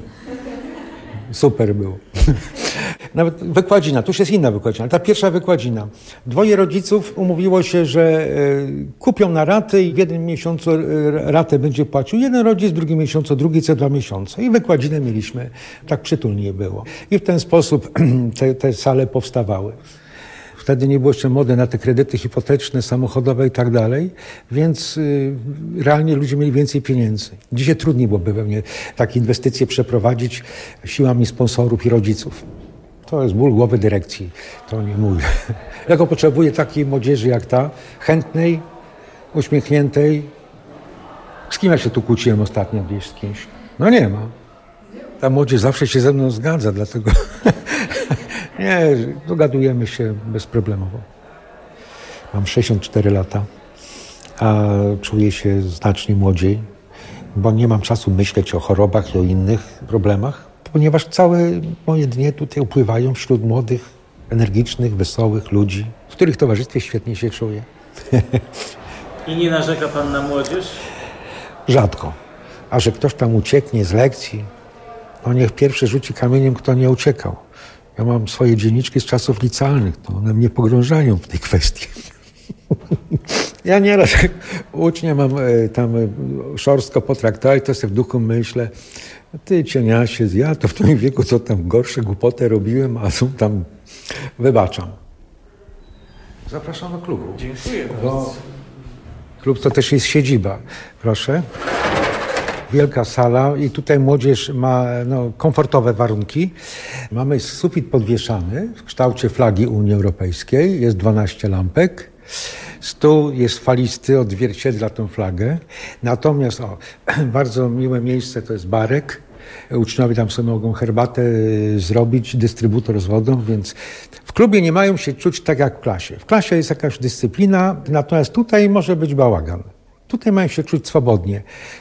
Super było. Nawet wykładzina, to już jest inna wykładzina. Ta pierwsza wykładzina. Dwoje rodziców umówiło się, że kupią na raty i w jednym miesiącu ratę będzie płacił jeden rodzic, w drugim miesiącu drugi, co dwa miesiące. I wykładzinę mieliśmy. Tak przytulnie było. I w ten sposób te, te sale powstawały. Wtedy nie było jeszcze mody na te kredyty hipoteczne, samochodowe i tak dalej, więc y, realnie ludzie mieli więcej pieniędzy. Dzisiaj trudniej byłoby pewnie takie inwestycje przeprowadzić siłami sponsorów i rodziców. To jest ból głowy dyrekcji, to nie mój. Ja go potrzebuję takiej młodzieży jak ta, chętnej, uśmiechniętej. Z kim ja się tu kłóciłem ostatnio gdzieś z kimś? No nie ma. Ta młodzież zawsze się ze mną zgadza, dlatego nie, dogadujemy się bezproblemowo. Mam sześćdziesiąt cztery lata, a czuję się znacznie młodziej. bo nie mam czasu myśleć o chorobach i o innych problemach, ponieważ całe moje dnie tutaj upływają wśród młodych, energicznych, wesołych ludzi, w których towarzystwie świetnie się czuję. I nie narzeka pan na młodzież? Rzadko. A że ktoś tam ucieknie z lekcji, no niech pierwszy rzuci kamieniem, kto nie uciekał. Ja mam swoje dzienniczki z czasów licealnych, to one mnie pogrążają w tej kwestii. Ja nieraz ucznia mam tam szorstko potraktować, to sobie w duchu myślę, ty cieniasie, ja to w tym wieku co tam gorsze głupoty robiłem, a tu tam wybaczam. Zapraszam do klubu. Dziękuję Bo bardzo. klub to też jest siedziba. Proszę. Wielka sala i tutaj młodzież ma no, komfortowe warunki. Mamy sufit podwieszany w kształcie flagi Unii Europejskiej. Jest dwanaście lampek. Stół jest falisty, odzwierciedla tę flagę. Natomiast o, bardzo miłe miejsce to jest barek. Uczniowie tam sobie mogą herbatę zrobić, dystrybutor z wodą, więc w klubie nie mają się czuć tak jak w klasie. W klasie jest jakaś dyscyplina, natomiast tutaj może być bałagan. Tutaj mają się czuć swobodnie.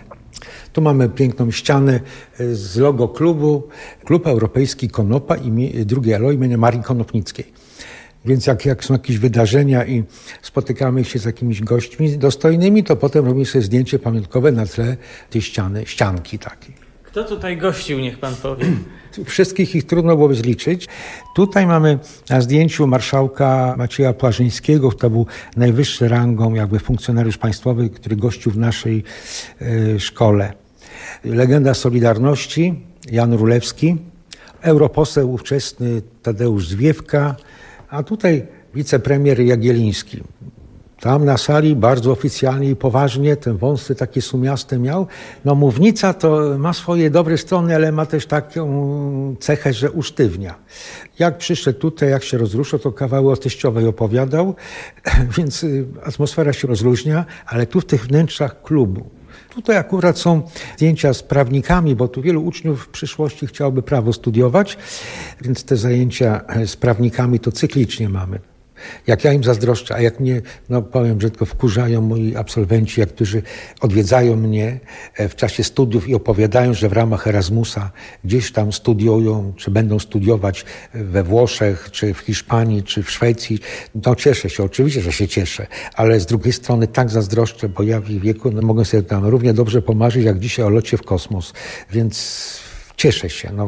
Tu mamy piękną ścianę z logo klubu. Klub Europejski Konopa i drugie Elo imienia Marii Konopnickiej. Więc jak, jak są jakieś wydarzenia i spotykamy się z jakimiś gośćmi dostojnymi, to potem robimy sobie zdjęcie pamiątkowe na tle tej ściany, ścianki takiej. Kto tutaj gościł, niech pan powie? Wszystkich ich trudno byłoby zliczyć. Tutaj mamy na zdjęciu marszałka Macieja Płażyńskiego, to był najwyższy rangą jakby funkcjonariusz państwowy, który gościł w naszej y, szkole. Legenda Solidarności, Jan Rulewski, europoseł ówczesny Tadeusz Zwiewka, a tutaj wicepremier Jagieliński. Tam na sali bardzo oficjalnie i poważnie, ten wąsy takie sumiaste miał. No mównica to ma swoje dobre strony, ale ma też taką cechę, że usztywnia. Jak przyszedł tutaj, jak się rozruszył, to kawały o teściowej opowiadał, więc atmosfera się rozluźnia, ale tu w tych wnętrzach klubu. Tutaj akurat są zdjęcia z prawnikami, bo tu wielu uczniów w przyszłości chciałoby prawo studiować, więc te zajęcia z prawnikami to cyklicznie mamy. Jak ja im zazdroszczę, a jak mnie, no powiem brzydko, wkurzają moi absolwenci, jak którzy odwiedzają mnie w czasie studiów i opowiadają, że w ramach Erasmusa gdzieś tam studiują, czy będą studiować we Włoszech, czy w Hiszpanii, czy w Szwecji, no cieszę się, oczywiście, że się cieszę, ale z drugiej strony tak zazdroszczę, bo ja w ich wieku no, mogę sobie tam równie dobrze pomarzyć, jak dzisiaj o locie w kosmos, więc cieszę się. No.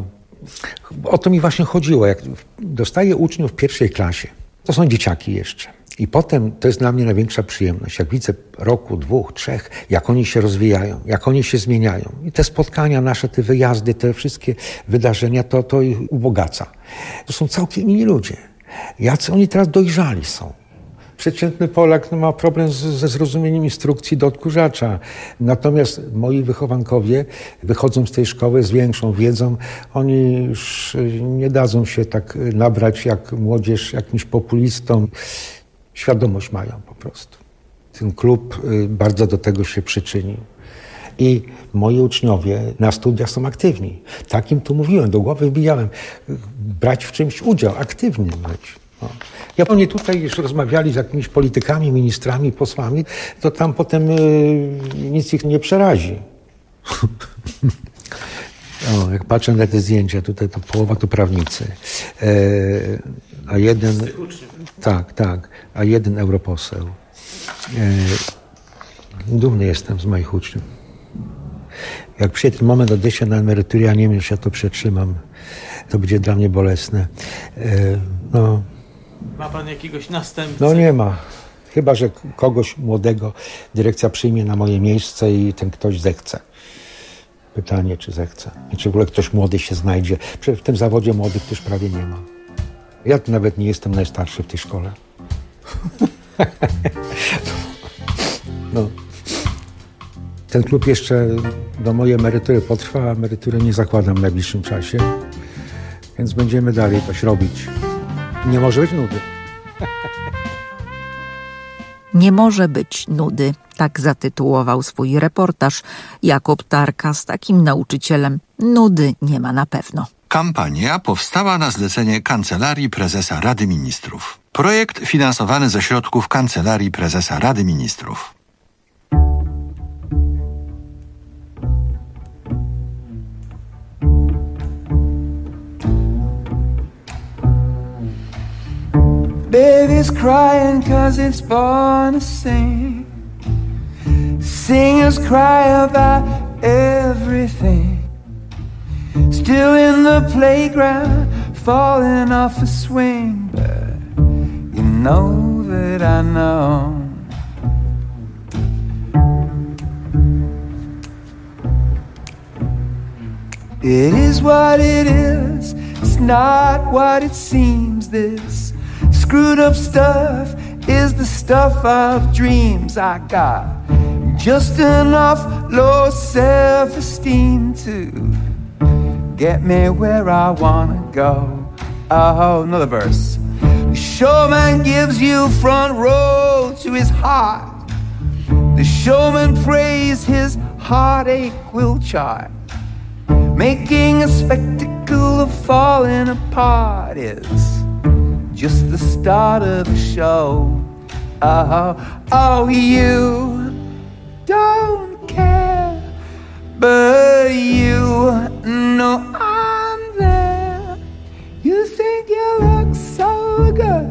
O to mi właśnie chodziło, jak dostaję uczniów w pierwszej klasie. To są dzieciaki jeszcze. I potem to jest dla mnie największa przyjemność. Jak widzę roku, dwóch, trzech, jak oni się rozwijają, jak oni się zmieniają. I te spotkania nasze, te wyjazdy, te wszystkie wydarzenia, to, to ich ubogaca. To są całkiem inni ludzie. Jacy oni teraz dojrzali są. Przeciętny Polak no, ma problem z, ze zrozumieniem instrukcji do odkurzacza. Natomiast moi wychowankowie wychodzą z tej szkoły z większą wiedzą. Oni już nie dadzą się tak nabrać jak młodzież jakimś populistom. Świadomość mają po prostu. Ten klub bardzo do tego się przyczynił. I moi uczniowie na studiach są aktywni. Takim tu mówiłem, do głowy wbijałem. Brać w czymś udział, aktywnie być. No. Jak oni tutaj już rozmawiali z jakimiś politykami, ministrami, posłami, to tam potem y, nic ich nie przerazi. O, jak patrzę na te zdjęcia, tutaj to połowa to prawnicy. E, a jeden... Tak, tak. A jeden europoseł. E, dumny jestem z moich uczniów. Jak przyjdzie ten moment odejścia na emeryturę, ja nie wiem, czy ja to przetrzymam. To będzie dla mnie bolesne. E, no... Ma pan jakiegoś następcę? No nie ma. Chyba że kogoś młodego dyrekcja przyjmie na moje miejsce i ten ktoś zechce. Pytanie, czy zechce. I czy w ogóle ktoś młody się znajdzie. W tym zawodzie młodych też prawie nie ma. Ja tu nawet nie jestem najstarszy w tej szkole. No. Ten klub jeszcze do mojej emerytury potrwa, a emerytury nie zakładam w najbliższym czasie. Więc będziemy dalej coś robić. Nie może być nudy. Nie może być nudy. Tak zatytułował swój reportaż Jakub Tarka. Z takim nauczycielem nudy nie ma na pewno. Kampania powstała na zlecenie Kancelarii Prezesa Rady Ministrów. Projekt finansowany ze środków Kancelarii Prezesa Rady Ministrów. crying 'cause it's born to sing. Singers cry about everything. Still in the playground, falling off a swing, but you know that I know. It is what it is, it's not what it seems. This screwed up stuff is the stuff of dreams. I got just enough low self-esteem to get me where I wanna go. Oh, another verse. The showman gives you front row to his heart. The showman prays his heartache will chart. Making a spectacle of falling apart is just the start of the show. Oh, oh, you don't care, but you know I'm there. You think you look so good,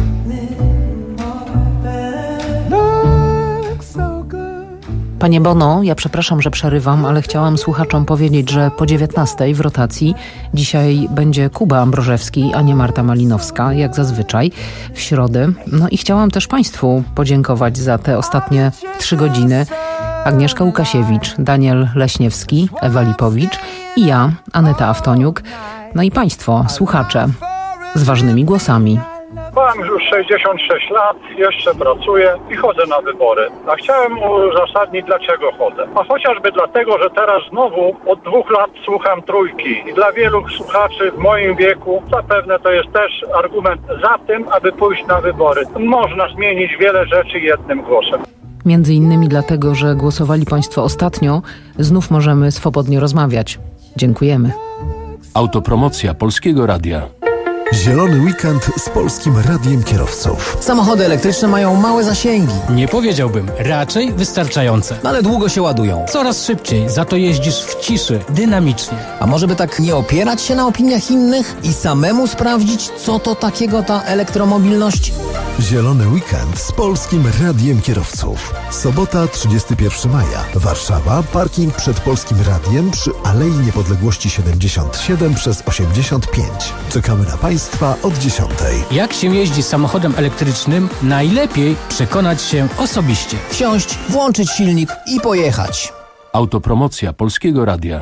look so good. Panie Bono, ja przepraszam, że przerywam, ale chciałam słuchaczom powiedzieć, że po dziewiętnastej w rotacji dzisiaj będzie Kuba Ambrożewski, a nie Marta Malinowska, jak zazwyczaj, w środę. No i chciałam też Państwu podziękować za te ostatnie trzy godziny. Agnieszka Łukasiewicz, Daniel Leśniewski, Ewa Lipowicz i ja, Aneta Aftoniuk. No i Państwo, słuchacze, z ważnymi głosami. Mam już sześćdziesiąt sześć lat, jeszcze pracuję i chodzę na wybory. A chciałem uzasadnić, dlaczego chodzę. A chociażby dlatego, że teraz znowu od dwóch lat słucham Trójki. I dla wielu słuchaczy w moim wieku zapewne to jest też argument za tym, aby pójść na wybory. Można zmienić wiele rzeczy jednym głosem. Między innymi dlatego, że głosowali Państwo ostatnio, znów możemy swobodnie rozmawiać. Dziękujemy. Autopromocja Polskiego Radia. Zielony weekend z Polskim Radiem Kierowców. Samochody elektryczne mają małe zasięgi. Nie powiedziałbym, raczej wystarczające. Ale długo się ładują. Coraz szybciej, za to jeździsz w ciszy, dynamicznie. A może by tak nie opierać się na opiniach innych i samemu sprawdzić, co to takiego ta elektromobilność? Zielony weekend z Polskim Radiem Kierowców. Sobota, trzydziestego pierwszego maja. Warszawa, parking przed Polskim Radiem przy Alei Niepodległości siedemdziesiąt siedem przez osiemdziesiąt pięć. Czekamy na Państwa od dziesiątej. Jak się jeździ samochodem elektrycznym, najlepiej przekonać się osobiście. Wsiąść, włączyć silnik i pojechać. Autopromocja Polskiego Radia.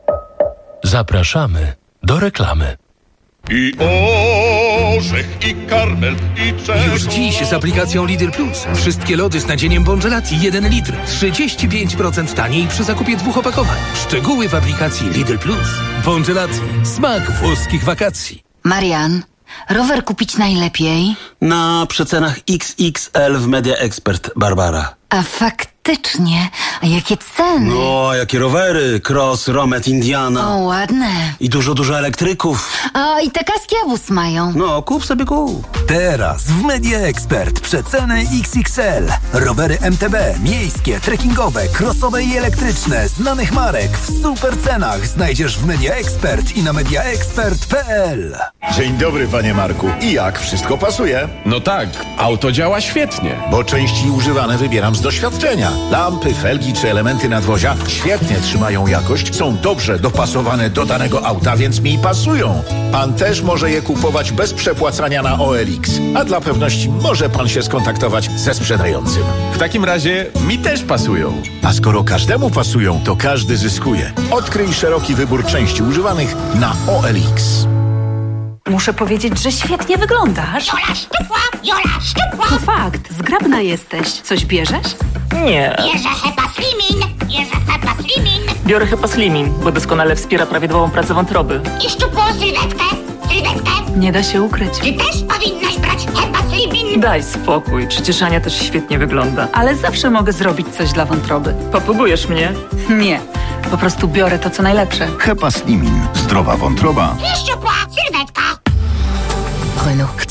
Zapraszamy do reklamy. I orzech, i karmel, i czego... Już dziś z aplikacją Lidl Plus. Wszystkie lody z nadzieniem Bongelati jeden litr. trzydzieści pięć procent taniej przy zakupie dwóch opakowań. Szczegóły w aplikacji Lidl Plus. Bongelati. Smak włoskich wakacji. Marian, rower kupić najlepiej? Na przecenach X X L w Media Expert, Barbara. A faktycznie, a jakie ceny? No, jakie rowery, Cross, Romet, Indiana. O, ładne. I dużo, dużo elektryków. A i te kaski Awus mają. No, kup sobie kup. Teraz w Media Expert przeceny X X L. Rowery M T B, miejskie, trekkingowe, crossowe i elektryczne, znanych marek w super cenach znajdziesz w Media Expert i na mediaexpert kropka p l. Dzień dobry, panie Marku. I jak? Wszystko pasuje? No tak, auto działa świetnie. Bo części używane wybieram z doświadczenia. Lampy, felgi czy elementy nadwozia świetnie trzymają jakość, są dobrze dopasowane do danego auta, więc mi pasują. Pan też może je kupować bez przepłacania na O L X. A dla pewności może pan się skontaktować ze sprzedającym. W takim razie mi też pasują. A skoro każdemu pasują, to każdy zyskuje. Odkryj szeroki wybór części używanych na O L X. Muszę powiedzieć, że świetnie wyglądasz. Jola szczupła, Jola szczupła. To fakt, zgrabna jesteś. Coś bierzesz? Nie. Bierze Hepa Slimin, bierze Hepa Slimin. Biorę Hepa Slimin, bo doskonale wspiera prawidłową pracę wątroby. I szczupłą sylwetkę, sylwetkę. Nie da się ukryć. Ty też powinnaś brać Hepa Slimin. Daj spokój, przecież Ania też świetnie wygląda. Ale zawsze mogę zrobić coś dla wątroby. Popługujesz mnie? Nie, po prostu biorę to, co najlepsze. Hepa Slimin. Zdrowa wątroba. I szczupła sylwetka. Renault.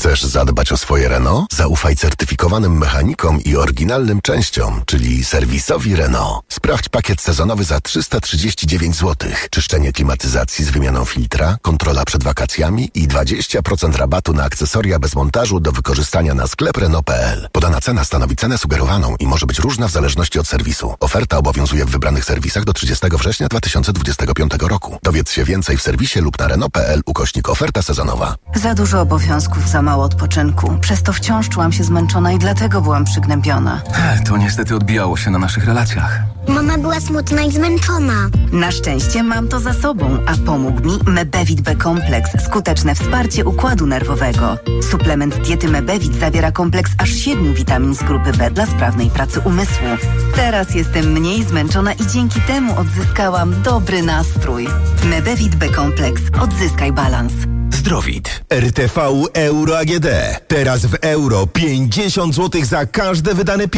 Chcesz zadbać o swoje Renault? Zaufaj certyfikowanym mechanikom i oryginalnym częściom, czyli serwisowi Renault. Sprawdź pakiet sezonowy za trzysta trzydzieści dziewięć złotych. Czyszczenie klimatyzacji z wymianą filtra, kontrola przed wakacjami i dwadzieścia procent rabatu na akcesoria bez montażu do wykorzystania na sklep Renault kropka p l. Podana cena stanowi cenę sugerowaną i może być różna w zależności od serwisu. Oferta obowiązuje w wybranych serwisach do trzydziestego września dwa tysiące dwudziestego piątego roku. Dowiedz się więcej w serwisie lub na Renault kropka p l ukośnik oferta sezonowa. Za dużo obowiązków, za mało odpoczynku. Przez to wciąż czułam się zmęczona i dlatego byłam przygnębiona. To niestety odbijało się na naszych relacjach. Mama była smutna i zmęczona. Na szczęście mam to za sobą, a pomógł mi Mebevit B-kompleks. Skuteczne wsparcie układu nerwowego. Suplement diety Mebevit zawiera kompleks aż siedmiu witamin z grupy B dla sprawnej pracy umysłu. Teraz jestem mniej zmęczona i dzięki temu odzyskałam dobry nastrój. Mebevit B-kompleks. Odzyskaj balans. Zdrowit. R T V Euro A G D. Teraz w euro pięćdziesiąt złotych za każde wydane